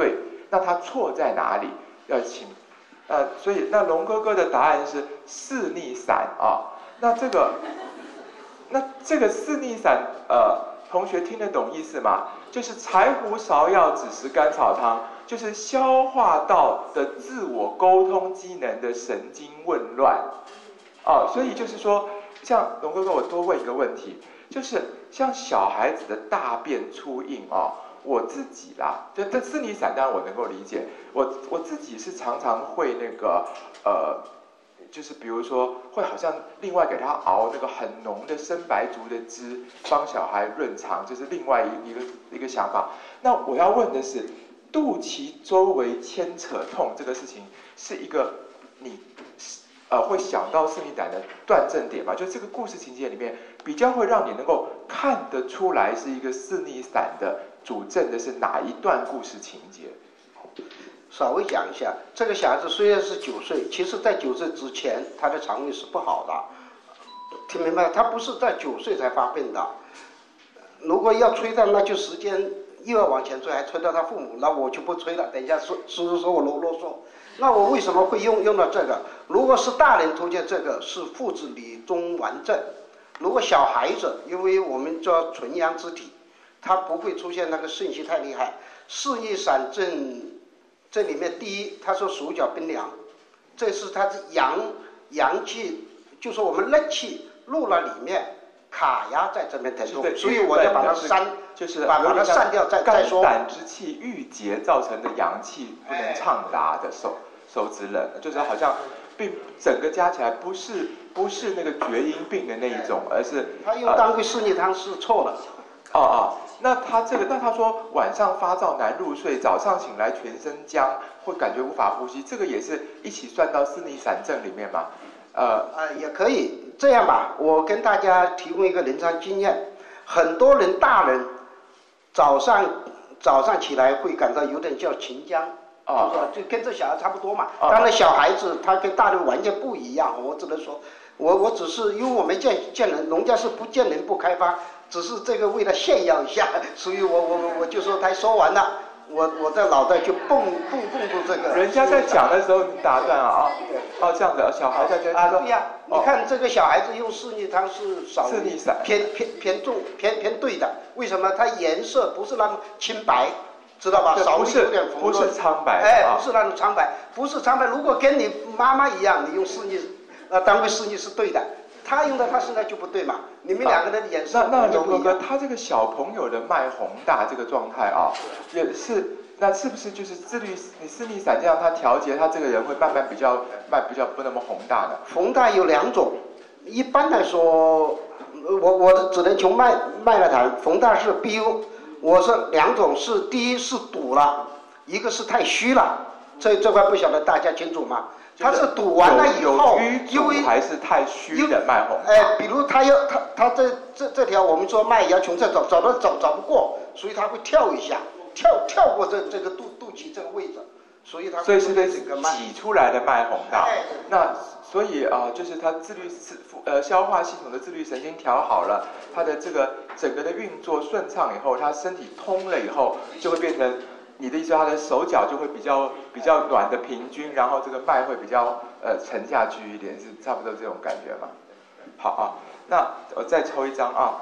那它错在哪里？要请，呃，所以那龙哥哥的答案是四逆散啊。那这个，那这个四逆散，呃，同学听得懂意思吗？就是柴胡芍药枳实甘草汤，就是消化道的自我沟通机能的神经紊乱。哦，所以就是说，像龙哥哥，我多问一个问题，就是像小孩子的大便粗硬哦，我自己啦，就这四逆散当然我能够理解，我我自己是常常会那个呃，就是比如说会好像另外给他熬那个很浓的生白竹的汁，帮小孩润肠，这是另外一一个一个想法。那我要问的是，肚脐周围牵扯痛这个事情是一个你。呃，会想到四逆散的断症点嘛？就这个故事情节里面，比较会让你能够看得出来是一个四逆散的主症的是哪一段故事情节？ 稍微讲一下，这个小孩子虽然是九岁，其实在九岁之前，他的肠胃是不好的。听明白？他不是在九岁才发病的。如果要催他，那就时间又要往前催，还催到他父母，那我就不催了。等一下说，叔叔说我啰啰嗦。那我为什么会用用到这个？如果是大人出现这个，是父子理中顽症；如果小孩子，因为我们叫纯阳之体，他不会出现那个肾虚太厉害。四逆散症这里面，第一，他说手脚冰凉，这是他的阳阳气，就说我们热气入了里面，卡压在这边疼痛，所以我要把它删， 就是把把它删掉再再说。 肝胆之气郁结造成的阳气不能畅达的手。手指冷，就是好像并整个加起来不是不是那个厥阴病的那一种，而是他用当归四逆汤是错了。 哦哦，那他这个，那他说晚上发燥难入睡，早上醒来全身僵，会感觉无法呼吸，这个也是一起算到四逆散症里面吗？呃呃，也可以这样吧。我跟大家提供一个临床经验，很多人大人早上早上起来会感到有点叫秦僵。啊，就跟这小孩差不多嘛。当然，小孩子他跟大人完全不一样。我只能说，我我只是因为我没见见人，农家是不见人不开发，只是这个为了炫耀一下，所以我我我就说他说完了，我我在脑袋就蹦蹦蹦出这个。 人家在讲的时候你打断啊啊，哦这样子，小孩在这啊对呀，你看这个小孩子用四逆汤是少四逆散偏偏偏重偏偏对的，为什么？它颜色不是那么清白。知道吧？少有点红不是苍白， 哎，不是那种苍白，不是苍白。如果跟你妈妈一样，你用四逆，呃，当归四逆是对的，他用的他现在就不对嘛。你们两个人的颜色、 啊、那那龙哥哥，他这个小朋友的脉洪大这个状态啊，也是，那是不是就是自律？你四逆散这样，他调节他这个人会慢慢比较脉比较不那么洪大的。 洪大有两种，一般来说，我我只能从脉脉来谈，洪大是 B U。我说两种是，第一是堵了，一个是太虚了，这这块不晓得大家清楚吗？他是堵完了以后，因为还是太虚的脉洪。 哎，比如他要他他这这这条我们说脉要从这走走到走走不过，所以他会跳一下，跳跳过这这个肚肚脐这个位置，所以他所以是被挤出来的脉洪大。 哎、 那所以啊、呃，就是他自律自呃消化系统的自律神经调好了，他的这个整个的运作顺畅以后，他身体通了以后，就会变成你的意思，他的手脚就会比较比较暖的平均，然后这个脉会比较呃沉下去一点，是差不多这种感觉嘛？好啊，那我再抽一张啊，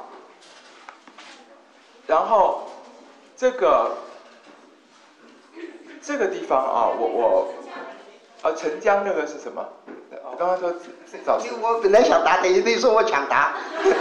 然后这个这个地方啊，我我呃陈江那个是什么？我刚刚说早上， 我本来想答，等于你说我抢答，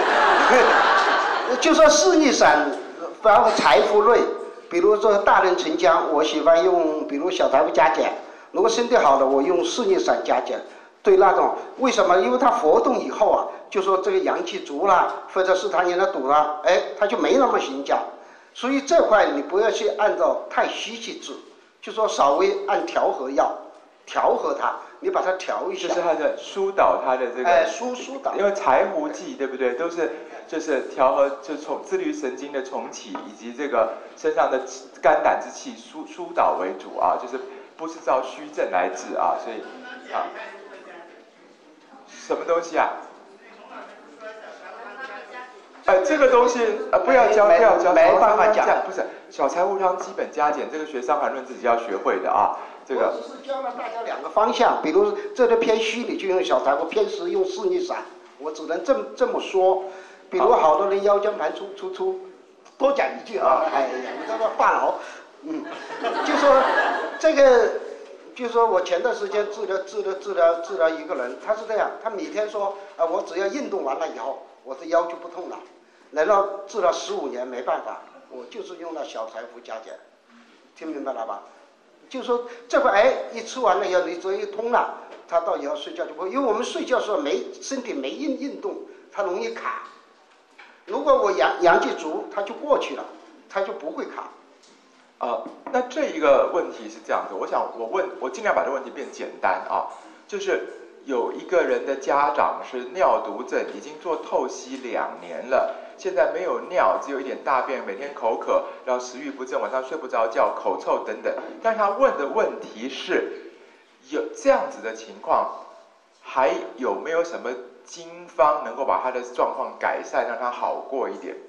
就说四逆散，包括柴胡类，比如说大人沉江，我喜欢用，比如小柴胡加减。如果身体好的，我用四逆散加减。对那种为什么？因为它活动以后啊，就说这个阳气足了，或者是它原来堵了，哎，它就没那么行脚。所以这块你不要去按照太虚去治，就说稍微按调和药调和它。你把它调一下， 就是它的疏导它的这个， 哎，疏疏导， 因为柴胡剂对不对，都是就是调和，就从自律神经的重启以及这个身上的肝胆之气疏疏导为主啊，就是不是照虚症来治啊，所以啊，什么东西啊？ 哎，这个东西呃不要教，不要教， 没办法讲， 不是小柴胡汤基本加减，这个学《伤寒论》自己要学会的啊。这个我只是教了大家两个方向，比如这个偏虚你就用小柴胡，偏实用四逆散，我只能这么这么说。比如好多人腰间盘突突出，多讲一句啊，哎呀，你这个话痨，嗯，就说这个。就说我前段时间治疗治疗治疗治疗一个人，他是这样，他每天说啊、呃，我只要运动完了以后，我的腰就不痛了。来了治疗十五年没办法，我就是用了小柴胡加减，听明白了吧？就说这个哎一吃完了以后，你只要一通了，他到以后睡觉就不会，因为我们睡觉时候没身体没运运动，它容易卡。如果我阳阳气足，它就过去了，它就不会卡。 呃，那这一个问题是这样子，我想我问，我尽量把这个问题变简单啊，就是有一个人的家长是尿毒症，已经做透析两年了，现在没有尿，只有一点大便，每天口渴，然后食欲不振，晚上睡不着觉，口臭等等。但他问的问题是，有这样子的情况，还有没有什么经方能够把他的状况改善，让他好过一点？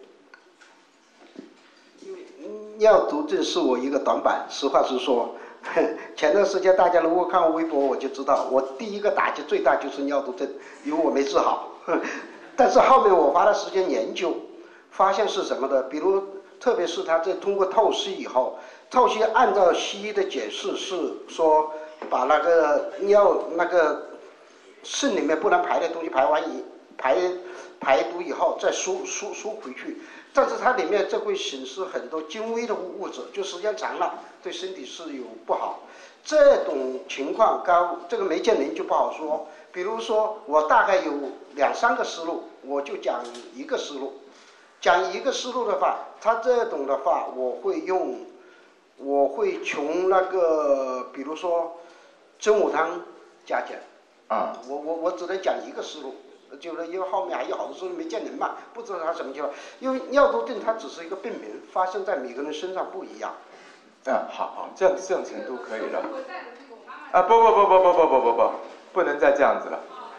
尿毒症是我一个短板，实话实说。前段时间大家如果看我微博，我就知道我第一个打击最大就是尿毒症，因为我没治好。但是后面我花了时间研究，发现是什么的？比如，特别是他在通过透析以后，透析按照西医的解释是说，把那个尿那个肾里面不能排的东西排完以排排毒以后再输输输回去。但是它里面这会显示很多精微的物质，就时间长了对身体是有不好。这种情况刚这个没见人就不好说。比如说我大概有两三个思路，我就讲一个思路。讲一个思路的话，它这种的话我会用，我会从那个比如说真武汤加减啊，我我我只能讲一个思路。就是因为后面还有好多时候没见人嘛，不知道他什么情况。因为尿毒症它只是一个病名，发生在每个人身上不一样。 嗯，好好，这样这种程度可以了。啊，不不不不不不不不不，不能再这样子了。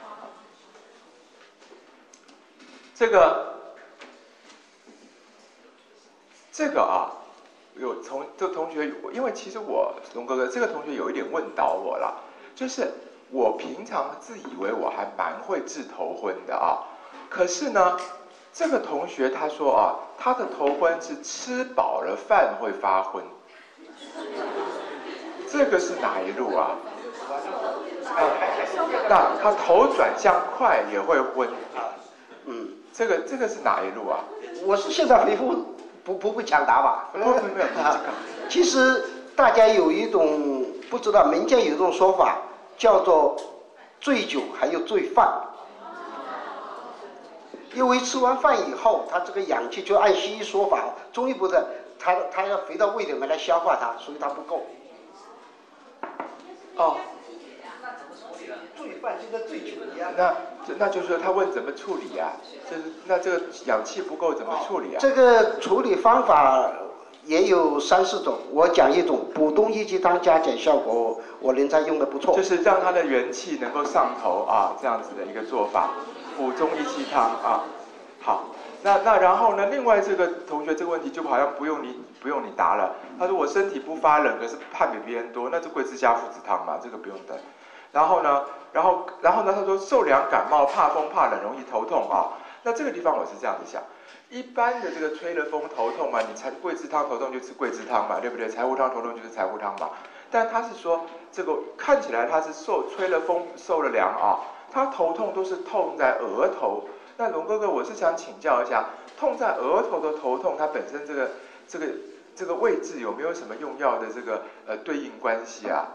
这个这个啊，有从这同学，因为其实我龙哥哥这个同学有一点问倒我了，就是。我平常自以为我还蛮会治头昏的啊，可是呢，这个同学他说啊，他的头昏是吃饱了饭会发昏，这个是哪一路啊？啊那他头转向快也会昏啊，嗯，这个这个是哪一路啊？ 我是现在回复不不会抢答吧？ 没有没有， 其实大家有一种不知道民间有一种说法。叫做醉酒还有醉饭，因为吃完饭以后，他这个氧气就按西医说法，中医不是，他他要回到胃里面来消化它，所以它不够。 哦， 醉饭就跟醉酒一样。 那那就是说他问怎么处理啊？就是那这个氧气不够怎么处理啊？ 这个处理方法也有三四种，我讲一种补冬益气汤加减效果，我临床用的不错。 就是让它的元气能够上头啊，这样子的一个做法，补中益气汤啊。好，那那然后呢？另外这个同学这个问题就好像不用你不用你答了。他说我身体不发冷，可是汗比别人多，那就桂枝加附子汤嘛，这个不用等。然后呢，然后然后呢？他说受凉感冒，怕风怕冷，容易头痛啊。那这个地方我是这样子想。一般的这个吹了风头痛嘛，你柴桂枝汤头痛就吃桂枝汤嘛，对不对？柴胡汤头痛就是柴胡汤嘛。但他是说这个看起来他是受吹了风受了凉啊，他头痛都是痛在额头。那龙哥哥，我是想请教一下，痛在额头的头痛，它本身这个这个这个位置有没有什么用药的这个呃对应关系啊？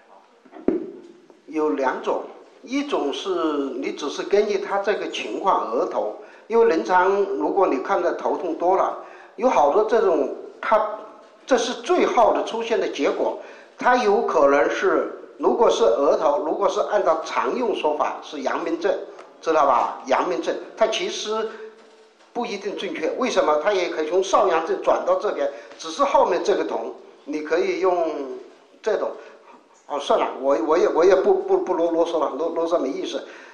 有两种，一种是你只是根据他这个情况额头。因为人常如果你看到头痛多了，有好多这种，它这是最好的出现的结果，它有可能是，如果是额头，如果是按照常用说法是阳明症，知道吧？阳明症，它其实不一定正确，为什么？它也可以从少阳症转到这边，只是后面这个痛，你可以用这种，哦，算了，我我也我也不不不啰啰嗦了，啰啰嗦没意思。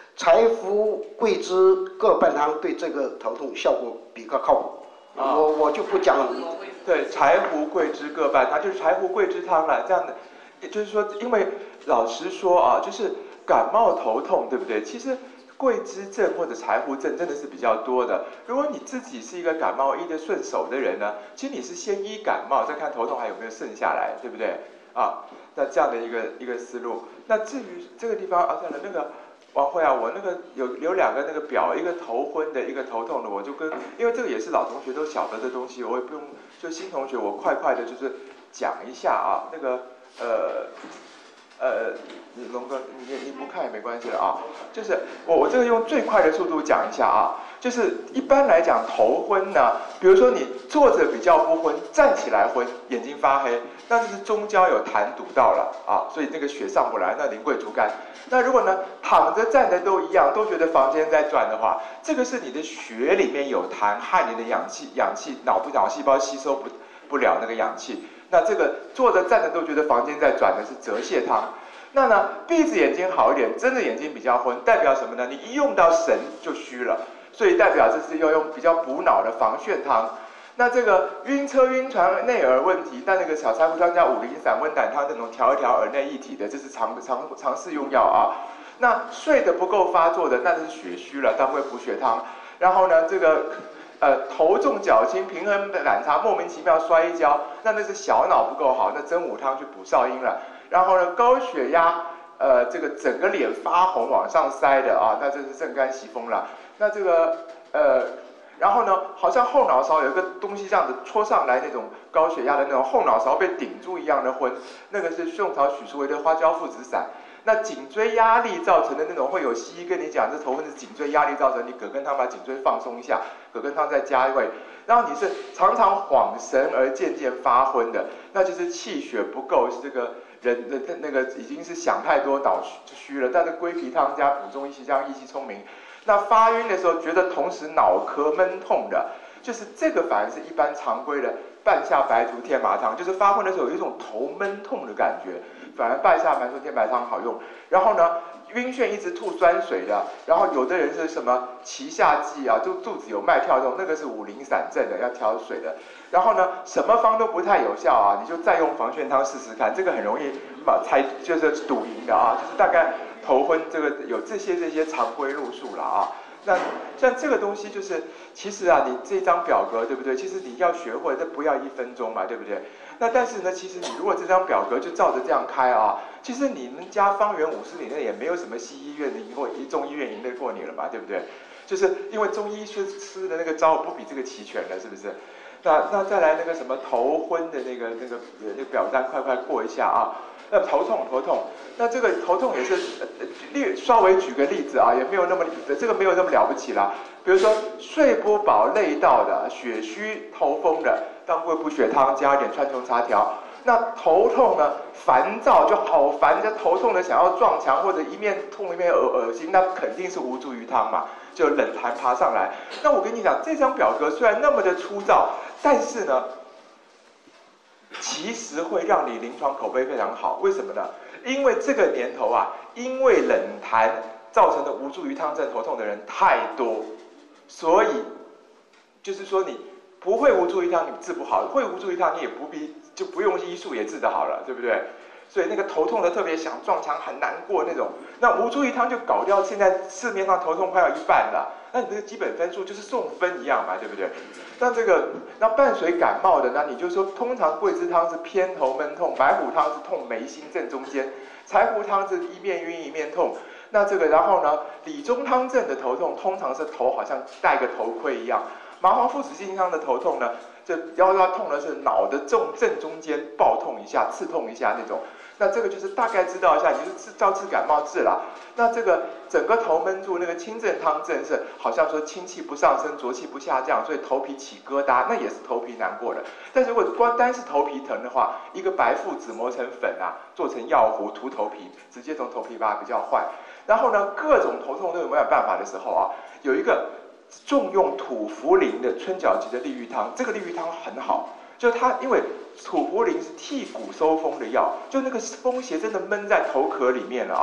柴胡、桂枝各半汤对这个头痛效果比较靠谱。啊、我我就不讲了。 对，柴胡、桂枝各半汤，就是柴胡、桂枝汤了。这样的，也就是说，因为老实说啊，就是感冒头痛，对不对？其实桂枝症或者柴胡症真的是比较多的。如果你自己是一个感冒医得顺手的人呢，其实你是先医感冒，再看头痛还有没有剩下来，对不对？啊，那这样的一个一个思路。那至于这个地方啊，算了，那个。王慧啊，我那个有有两个那个表，一个头昏的，一个头痛的，我就跟，因为这个也是老同学都晓得的东西，我也不用，就新同学我快快的就是讲一下啊，那个呃呃，龙哥你你不看也没关系的啊，就是我我这个用最快的速度讲一下啊，就是一般来讲头昏呢，比如说你坐着比较不昏，站起来昏，眼睛发黑，那就是中焦有痰堵到了啊，所以那个血上不来，那苓桂竹甘。那如果呢，躺着站着都一样，都觉得房间在转的话，这个是你的血里面有痰，害你的氧气氧气脑部脑细胞吸收不不了那个氧气。那这个坐着站着都觉得房间在转的是泽泻汤。那呢，闭着眼睛好一点，睁着眼睛比较昏，代表什么呢？你一用到神就虚了，所以代表这是要用比较补脑的防眩汤。那这个晕车晕船内耳问题，但那个小柴胡汤加五苓散温胆汤这种调一调耳内液体的，这是常常常适用药啊。那睡得不够发作的，那就是血虚了，当归补血汤。然后呢，这个呃头重脚轻、平衡感差、莫名其妙摔一跤，那那是小脑不够好，那真武汤去补少阴了。然后呢，高血压，呃这个整个脸发红往上塞的啊，那这是正肝息风了。那这个呃。然后呢，好像后脑勺有一个东西这样子戳上来，那种高血压的那种后脑勺被顶住一样的昏，那个是宋朝许淑薇的花椒附子散。那颈椎压力造成的那种，会有西医跟你讲，这头昏是颈椎压力造成，你葛根汤把颈椎放松一下，葛根汤再加一味。然后你是常常恍神而渐渐发昏的，那就是气血不够，是这个人的那个已经是想太多脑虚了。但是归脾汤加补中益气，加益气聪明。那发晕的时候，觉得同时脑壳闷痛的，就是这个反而是一般常规的半夏白术天麻汤，就是发昏的时候有一种头闷痛的感觉，反而半夏白术天麻汤好用。然后呢，晕眩一直吐酸水的，然后有的人是什么脐下悸啊，就肚子有脉跳动，那个是五苓散症的，要调水的。然后呢，什么方都不太有效啊，你就再用防眩汤试试看，这个很容易嘛猜就是赌赢的啊，就是大概。头昏这个有这些这些常规路数了啊，那像这个东西就是，其实啊，你这张表格对不对？其实你要学会，这不要一分钟嘛，对不对？那但是呢，其实你如果这张表格就照着这样开啊，其实你们家方圆五十里内也没有什么西医院赢过，中医院赢得过你了嘛，对不对？就是因为中医吃吃的那个招不比这个齐全了，是不是？那那再来那个什么头昏的那个那个那个表单，快快过一下啊。那头痛头痛，那这个头痛也是，例稍微举个例子啊，也没有那么这个没有那么了不起啦。比如说睡不饱累到的、血虚头风的，当归补血汤加一点川穹茶调。那头痛呢，烦躁就好烦，就头痛的想要撞墙或者一面痛一面恶恶心，那肯定是无助于汤嘛，就冷痰爬上来。那我跟你讲，这张表格虽然那么的粗糙，但是呢。其实会让你临床口碑非常好，为什么呢？因为这个年头啊，因为冷痰造成的无助于汤症头痛的人太多，所以就是说你不会无助于汤你治不好，会无助于汤你也不必就不用医术也治得好了，对不对？所以那个头痛的特别想撞墙很难过那种，那无助于汤就搞掉现在市面上头痛快要一半了，那你这个基本分数就是送分一样嘛，对不对？那这个那伴随感冒的，那你就说通常桂枝汤是偏头闷痛，白虎汤是痛眉心正中间，柴胡汤是一面晕一面痛。那这个然后呢，理中汤症的头痛通常是头好像戴个头盔一样，麻黄附子辛汤的头痛呢，这腰腰痛的是脑的正正中间爆痛一下、刺痛一下那种。那这个就是大概知道一下，你是照治感冒治啦。那这个整个头闷住，那个清正汤症是好像说清气不上升，浊气不下降，所以头皮起疙瘩，那也是头皮难过的。但是如果光单是头皮疼的话，一个白附子磨成粉啊，做成药糊涂头皮，直接从头皮把它比较坏。然后呢，各种头痛都有没有办法的时候啊，有一个重用土茯苓的春角级的利郁汤，这个利郁汤很好。就它，因为土茯苓是剔骨收风的药，就那个风邪真的闷在头壳里面了啊，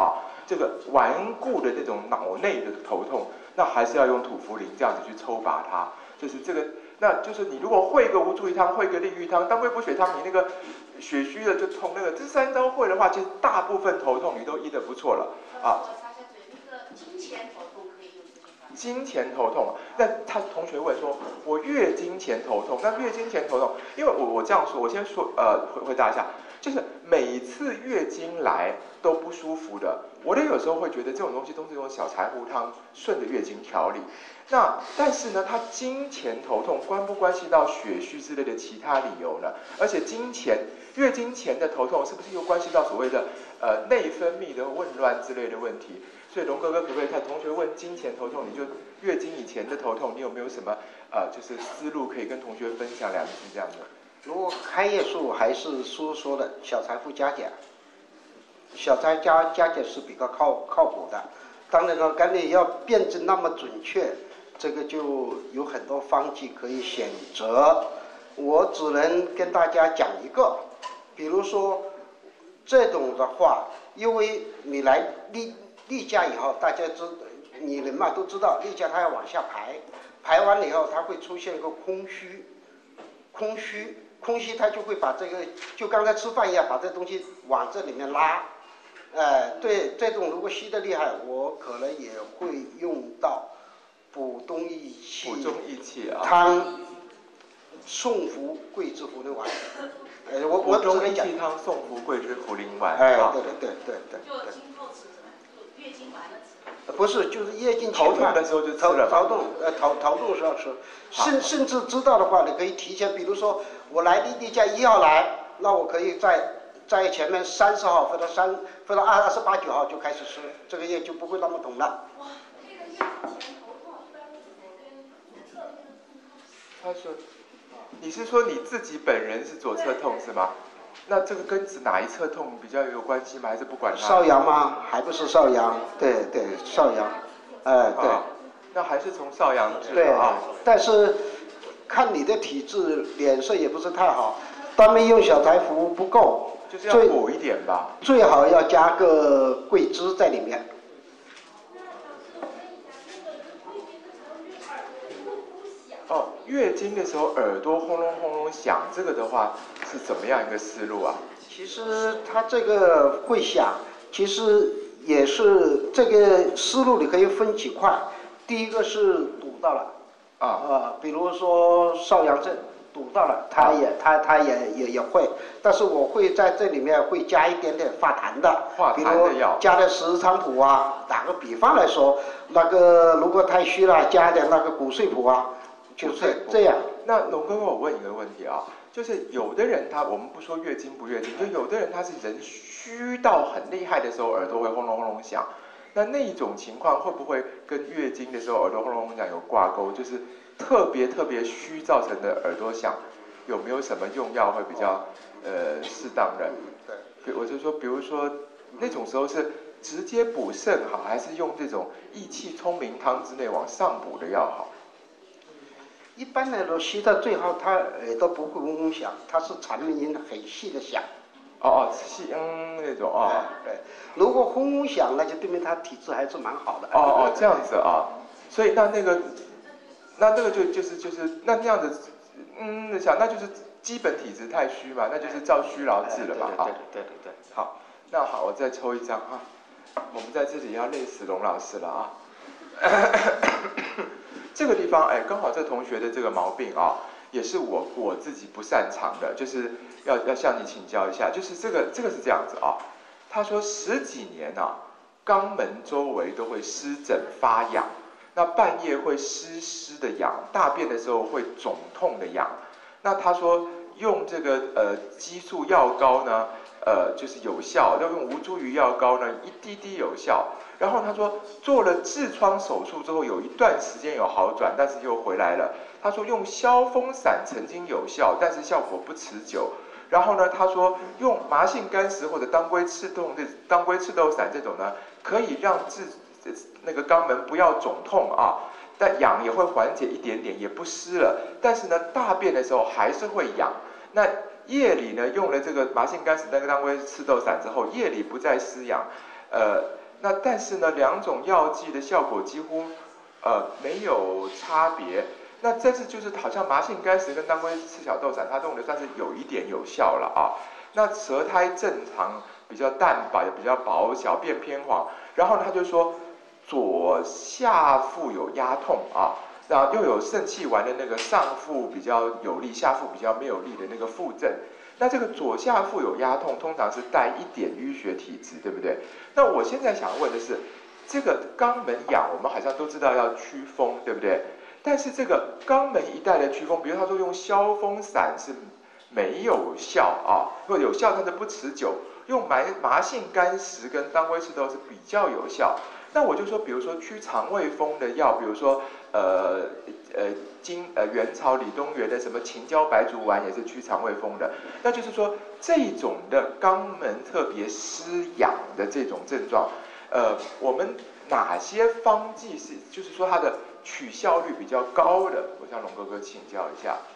这个顽固的那种脑内的头痛，那还是要用土茯苓这样子去抽拔它。就是这个，那就是你如果会个无助鱼汤，会个利鱼汤，当归补血汤，你那个血虚的就痛那个，这三招会的话，其实大部分头痛你都医得不错了啊。 我插下嘴，那个经前头痛可以用这个方法。 经前头痛，那他同学问说，我月经前头痛，那月经前头痛，因为我我这样说，我先说呃回回答一下，就是每次月经来都不舒服的，我的有时候会觉得这种东西都是用小柴胡汤顺着月经调理。那但是呢，它经前头痛关不关系到血虚之类的其他理由呢？而且经前月经前的头痛是不是又关系到所谓的呃内分泌的紊乱之类的问题？所以龙哥哥可不可以看同学问经前头痛，你就月经以前的头痛，你有没有什么呃就是思路可以跟同学分享两句这样的？ 如果开业术还是说说的小柴胡加减，小柴加加减是比较靠靠谱的。当然了，赶紧要辩证那么准确。这个就有很多方剂可以选择，我只能跟大家讲一个，比如说这种的话，因为你来例例假以后，大家知你人嘛都知道，例假它要往下排，排完了以后它会出现一个空虚，空虚，空虚它就会把这个就刚才吃饭一样，把这东西往这里面拉，哎、呃，对，这种如果吸得厉害，我可能也会用到。补中益气， 补中益气啊， 汤，宋服桂枝茯苓丸。呃，我我补中益气汤，宋服桂枝茯苓丸。 哎，对对对对对。 就经后吃是吧？就月经完了吃。 不是，就是月经头痛的时候就吃了。 头痛呃头头痛时候吃，甚甚至知道的话，你可以提前，比如说我来例例假一号来，那我可以在在前面三十号或者三或者二二十八九号就开始吃，这个月就不会那么痛了。 哇，这个月经前头痛一般是跟侧面的痛痛。 他说，你是说你自己本人是左侧痛是吗？那这个跟指哪一侧痛比较有关系吗？还是不管它？ 少阳吗？还不是少阳？对对，少阳。哎、呃，对、 啊。那还是从少阳治对啊。 但是看你的体质，脸色也不是太好，单面用小柴胡不够， 就是要补一点吧。 最好要加个桂枝在里面。 哦，月经的时候耳朵轰隆轰隆响，这个的话是怎么样一个思路啊？ 其实它这个会响，其实也是这个思路你可以分几块。第一个是堵到了， 啊啊、呃，比如说少阳症堵到了，它也、啊、它它也也也会，但是我会在这里面会加一点点化痰的， 化痰的药， 加点十日菖蒲啊。打个比方来说，那个如果太虚了，加点那个骨碎蒲啊。就是这样。 那龙哥哥，我问一个问题啊，就是有的人他，我们不说月经不月经，就有的人他是人虚到很厉害的时候，耳朵会轰隆轰隆响。那那种情况会不会跟月经的时候耳朵轰隆轰隆响有挂钩？就是特别特别虚造成的耳朵响，有没有什么用药会比较呃适当的？对，我就说，比如说那种时候是直接补肾好，还是用这种益气聪明汤之内往上补的药好？ 一般来说，吸到最后，它耳朵不会嗡嗡响，它是蝉鸣音很细的响。 哦哦，细嗯那种哦。 对，如果嗡嗡响，那就证明他体质还是蛮好的。 哦哦，这样子啊，所以那那个，那那个就就是就是那那样子，嗯，想那就是基本体质太虚嘛，那就是照虚劳治了嘛。 对对对对对。 好，那好，我再抽一张哈，我们在这里要累死龙老师了啊。这个地方，哎，刚好这同学的这个毛病啊，也是我我自己不擅长的，就是要要向你请教一下，就是这个这个是这样子啊，他说十几年啊，肛门周围都会湿疹发痒，那半夜会湿湿的痒，大便的时候会肿痛的痒，那他说用这个呃激素药膏呢，呃就是有效，要用吴茱萸药膏呢，一滴滴有效。然后他说做了痔疮手术之后有一段时间有好转，但是又回来了。他说用消风散曾经有效，但是效果不持久。然后呢，他说用麻杏干石或者当归赤豆这当归赤豆散这种呢，可以让痔那个肛门不要肿痛啊，但痒也会缓解一点点，也不湿了。但是呢，大便的时候还是会痒。那夜里呢，用了这个麻杏干石那个当归赤豆散之后，夜里不再湿痒，呃。 那但是呢，两种药剂的效果几乎呃没有差别。那这次就是好像麻杏苷石跟当归赤小豆散，它用的算是有一点有效了啊。那舌苔正常，比较淡白，比较薄，小便偏黄。然后他就说左下腹有压痛啊，然后又有肾气丸的那个上腹比较有力，下腹比较没有力的那个腹症。那这个左下腹有压痛，通常是带一点淤血体质，对不对？那我现在想问的是，这个肛门痒，我们好像都知道要祛风，对不对？但是这个肛门一带的祛风，比如他说用消风散是没有效啊，或有效但是不持久。用麻麻杏苷石跟当归赤豆是比较有效。那我就说，比如说祛肠胃风的药，比如说呃呃金呃元朝李东垣的什么秦椒白术丸也是祛肠胃风的。那就是说这种的肛门特别湿痒的这种症状，呃，我们哪些方剂是就是说它的取效率比较高的？我向龙哥哥请教一下。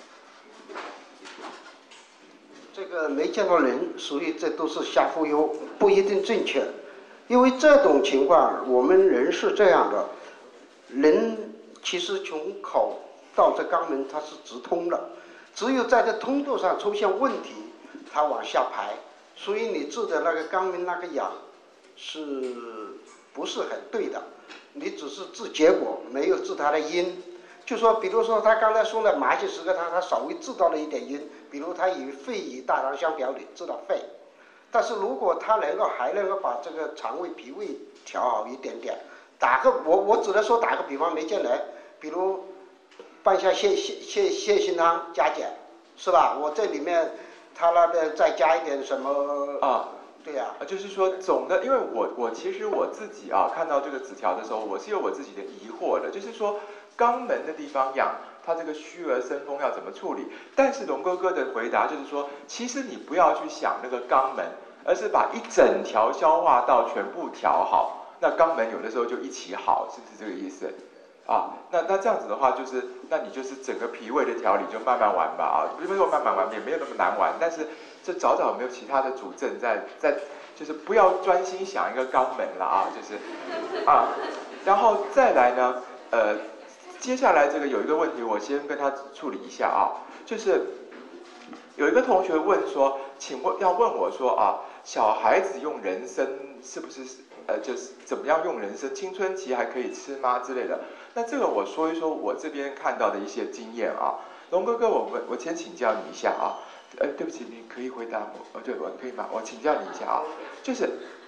这个没见到人，所以这都是瞎忽悠，不一定正确。因为这种情况，我们人是这样的，人其实从口到这肛门它是直通的，只有在这通道上出现问题，它往下排。所以你治的那个肛门那个痒，是不是很对的？你只是治结果，没有治它的因。就说，比如说他刚才说了麻杏石个汤，他稍微治到了一点因，比如他以肺与大肠相表里治到肺，但是如果他能够还能够把这个肠胃脾胃调好一点点，打个我我只能说打个比方没见人，比如半夏泻泻泻泻心汤加减，是吧？我这里面他那边再加一点什么啊？ 对呀、 啊，就是说总的，因为我我其实我自己啊看到这个纸条的时候，我是有我自己的疑惑的，就是说。肛门的地方痒，它这个虚而生风要怎么处理？但是龙哥哥的回答就是说，其实你不要去想那个肛门，而是把一整条消化道全部调好，那肛门有的时候就一起好，是不是这个意思？啊，那那这样子的话，就是那你就是整个脾胃的调理就慢慢玩吧啊，不是说慢慢玩也没有那么难玩，但是这找找有没有其他的主症在在，就是不要专心想一个肛门了啊，就是啊，然后再来呢，呃。接下来这个有一个问题，我先跟他处理一下啊，就是有一个同学问说，请问要问我说啊，小孩子用人参是不是呃就是怎么样用人参？青春期还可以吃吗之类的？那这个我说一说我这边看到的一些经验啊，龙哥哥我我我先请教你一下啊，呃对不起，你可以回答我，哦对，我可以吗？我请教你一下啊，就是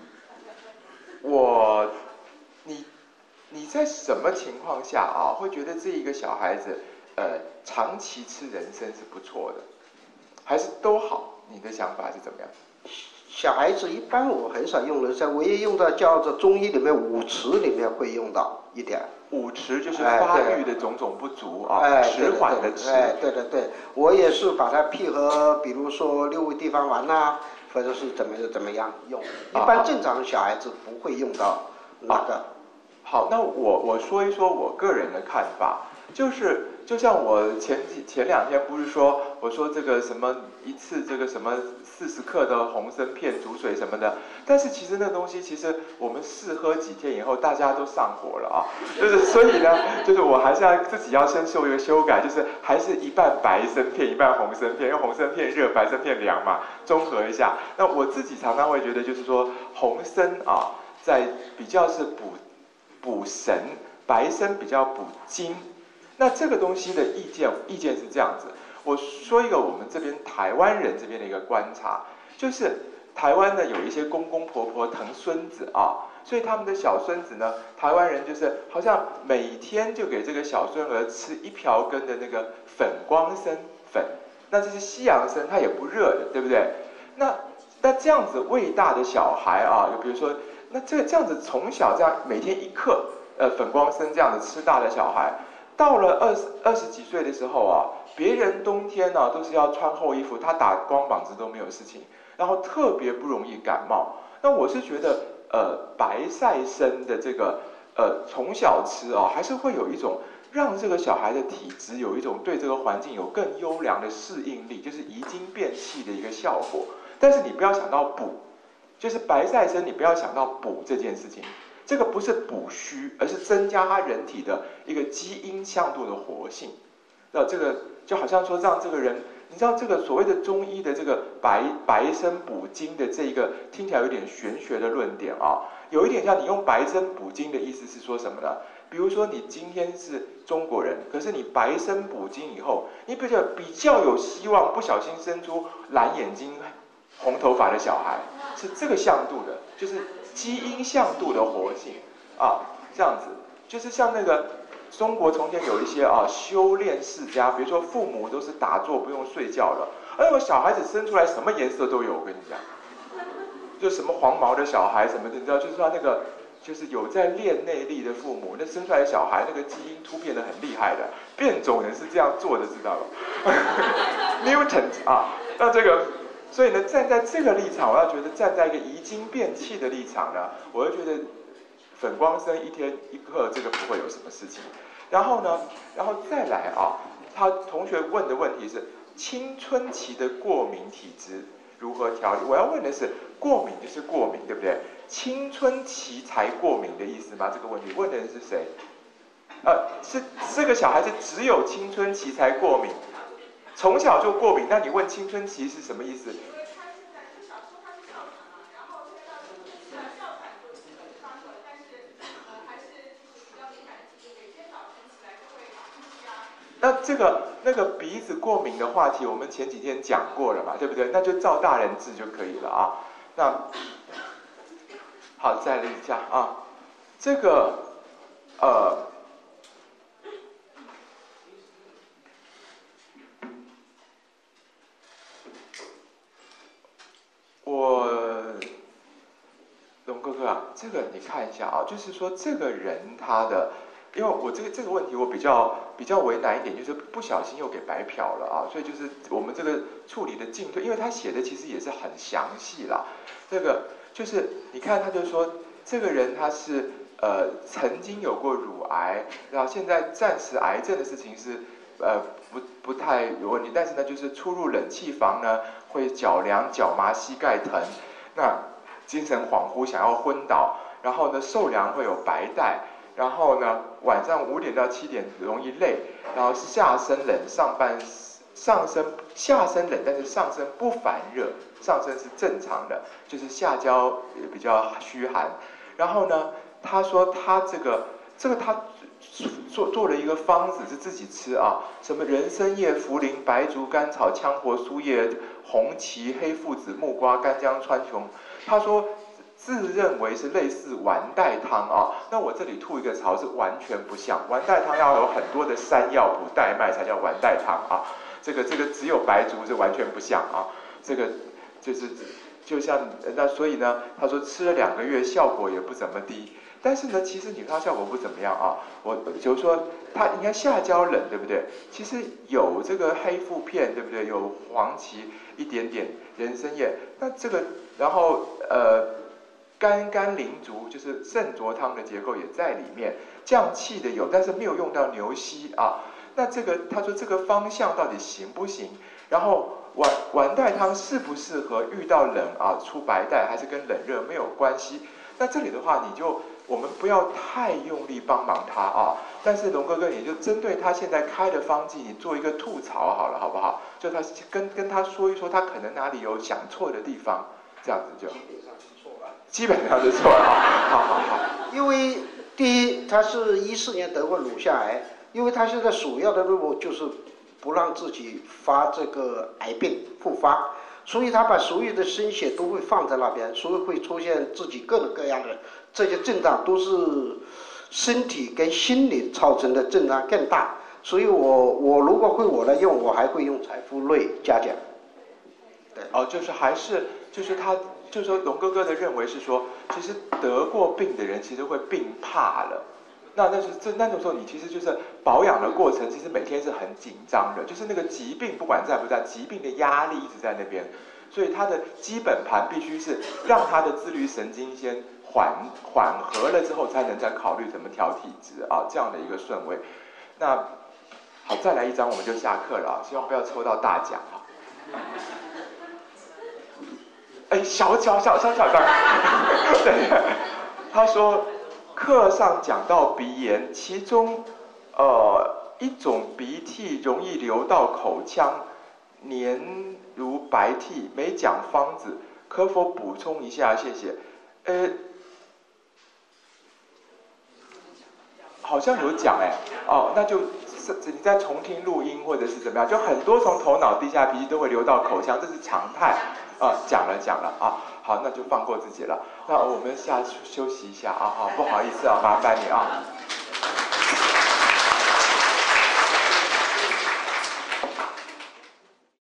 我你。你在什么情况下啊，会觉得这一个小孩子，呃，长期吃人参是不错的，还是都好？你的想法是怎么样？ 小孩子一般我很少用人参，唯一用到叫做中医里面五迟里面会用到一点。 五迟就是发育的种种不足啊， 哎、 迟缓的迟。 哎，对对对，我也是把它配合，比如说六味地黄丸呐，或者是怎么怎么样用。一般正常小孩子不会用到那个。啊好，那我我说一说我个人的看法，就是就像我前几前两天不是说我说这个什么一次这个什么四十克的红参片煮水什么的，但是其实那东西其实我们试喝几天以后大家都上火了啊，就是所以呢，就是我还是要自己要先做一个修改，就是还是一半白参片一半红参片，因为红参片热，白参片凉嘛，综合一下。那我自己常常会觉得就是说红参啊，在比较是补。补神，白参比较补精。那这个东西的意见意见是这样子，我说一个我们这边台湾人这边的一个观察，就是台湾呢有一些公公婆婆疼孙子啊，所以他们的小孙子呢，台湾人就是好像每天就给这个小孙儿吃一瓢羹的那个粉光参粉，那这是西洋参，它也不热的，对不对？那那这样子喂大的小孩啊，就比如说。那这这样子从小这样每天一克，呃粉光参这样子吃大的小孩，到了二十二十几岁的时候啊，别人冬天呢、啊、都是要穿厚衣服，他打光膀子都没有事情，然后特别不容易感冒。那我是觉得，呃白晒参的这个呃从小吃啊，还是会有一种让这个小孩的体质有一种对这个环境有更优良的适应力，就是移精变气的一个效果。但是你不要想到补。 就是白晒生，你不要想到补这件事情，这个不是补虚，而是增加他人体的一个基因向度的活性。那这个就好像说让这个人，你知道这个所谓的中医的这个白白参补精的这一个听起来有点玄学的论点啊，有一点像你用白参补精的意思是说什么呢？比如说你今天是中国人，可是你白参补精以后，你比较比较有希望不小心生出蓝眼睛、红头发的小孩，是这个向度的，就是基因向度的活性啊，这样子，就是像那个中国从前有一些啊修炼世家，比如说父母都是打坐不用睡觉了，而我小孩子生出来什么颜色都有，我跟你讲，就什么黄毛的小孩什么的，你知道，就是说那个。就是有在练内力的父母，那生出来的小孩那个基因突变得很厉害的，变种人是这样做的，知道吗？Mutant 啊，那这个，所以呢，站在这个立场，我要觉得站在一个移精变气的立场呢，我会觉得粉光生一天一刻这个不会有什么事情。然后呢，然后再来啊，他同学问的问题是青春期的过敏体质如何调理？我要问的是，过敏就是过敏，对不对？青春期才过敏的意思吗？这个问题问的人是谁？呃，是这个小孩子只有青春期才过敏，从小就过敏。那你问青春期是什么意思？那这个那个鼻子过敏的话题，我们前几天讲过了嘛，对不对？那就照大人治就可以了啊。那好，再来一下啊，这个呃，我龙哥哥啊，这个你看一下啊，就是说这个人他的。因为我这个这个问题我比较比较为难一点，就是不小心又给白嫖了啊，所以就是我们这个处理的进退，因为他写的其实也是很详细啦。这个就是你看，他就说这个人他是呃曾经有过乳癌，然后现在暂时癌症的事情是呃不不太有问题，但是呢就是出入冷气房呢会脚凉、脚麻、膝盖疼，那精神恍惚、想要昏倒，然后呢受凉会有白带。然后呢，晚上五点到七点容易累，然后下身冷，上半上身下身冷，但是上身不烦热，上身是正常的，就是下焦也比较虚寒。然后呢，他说他这个这个他做做了一个方子是自己吃啊，什么人参叶、茯苓、白术、甘草、羌活、苏叶、红芪、黑附子、木瓜、干姜、川穹。他说。自认为是类似丸带汤啊，那我这里吐一个槽是完全不像，丸带汤要有很多的山药补带脉才叫丸带汤啊，这个这个只有白术是完全不像啊，这个就是就像那所以呢，他说吃了两个月效果也不怎么低，但是呢，其实你看效果不怎么样啊，我就是说他应该下焦冷对不对？其实有这个黑附片对不对？有黄芪一点点，人参叶，那这个然后呃。甘甘苓竹就是肾浊汤的结构也在里面，降气的有，但是没有用到牛膝啊。那这个他说这个方向到底行不行？然后丸丸带汤适不适合遇到冷啊出白带，还是跟冷热没有关系？那这里的话，你就我们不要太用力帮忙他啊。但是龙哥哥，你就针对他现在开的方剂，你做一个吐槽好了，好不好？就他跟跟他说一说，他可能哪里有想错的地方，这样子就。基本上是错了啊，好好好。 因为第一，他是一四年得过乳腺癌，因为他现在首要的任务就是不让自己发这个癌病复发，所以他把所有的心血都会放在那边，所以会出现自己各种各样的这些症状，都是身体跟心理造成的症状更大。所以我我如果会我来用，我还会用柴胡类加减。 对，哦，就是还是就是他。就是说，龙哥哥的认为是说，其实得过病的人其实会病怕了，那那是这那种时候，你其实就是保养的过程，其实每天是很紧张的，就是那个疾病不管在不在，疾病的压力一直在那边，所以他的基本盘必须是让他的自律神经先缓缓和了之后，才能再考虑怎么调体质啊，这样的一个顺位。那好，再来一张我们就下课了啊，希望不要抽到大奖啊。 哎，小小小小小的，对，他说课上讲到鼻炎，其中呃一种鼻涕容易流到口腔，黏如白涕，没讲方子，可否补充一下？谢谢。呃，好像有讲哎，哦，那就。你再重听录音或者是怎么样，就很多从头脑滴下鼻涕都会流到口腔，这是常态啊。讲了讲了啊，好，那就放过自己了。那我们下去休息一下啊，好，不好意思啊，麻烦你啊。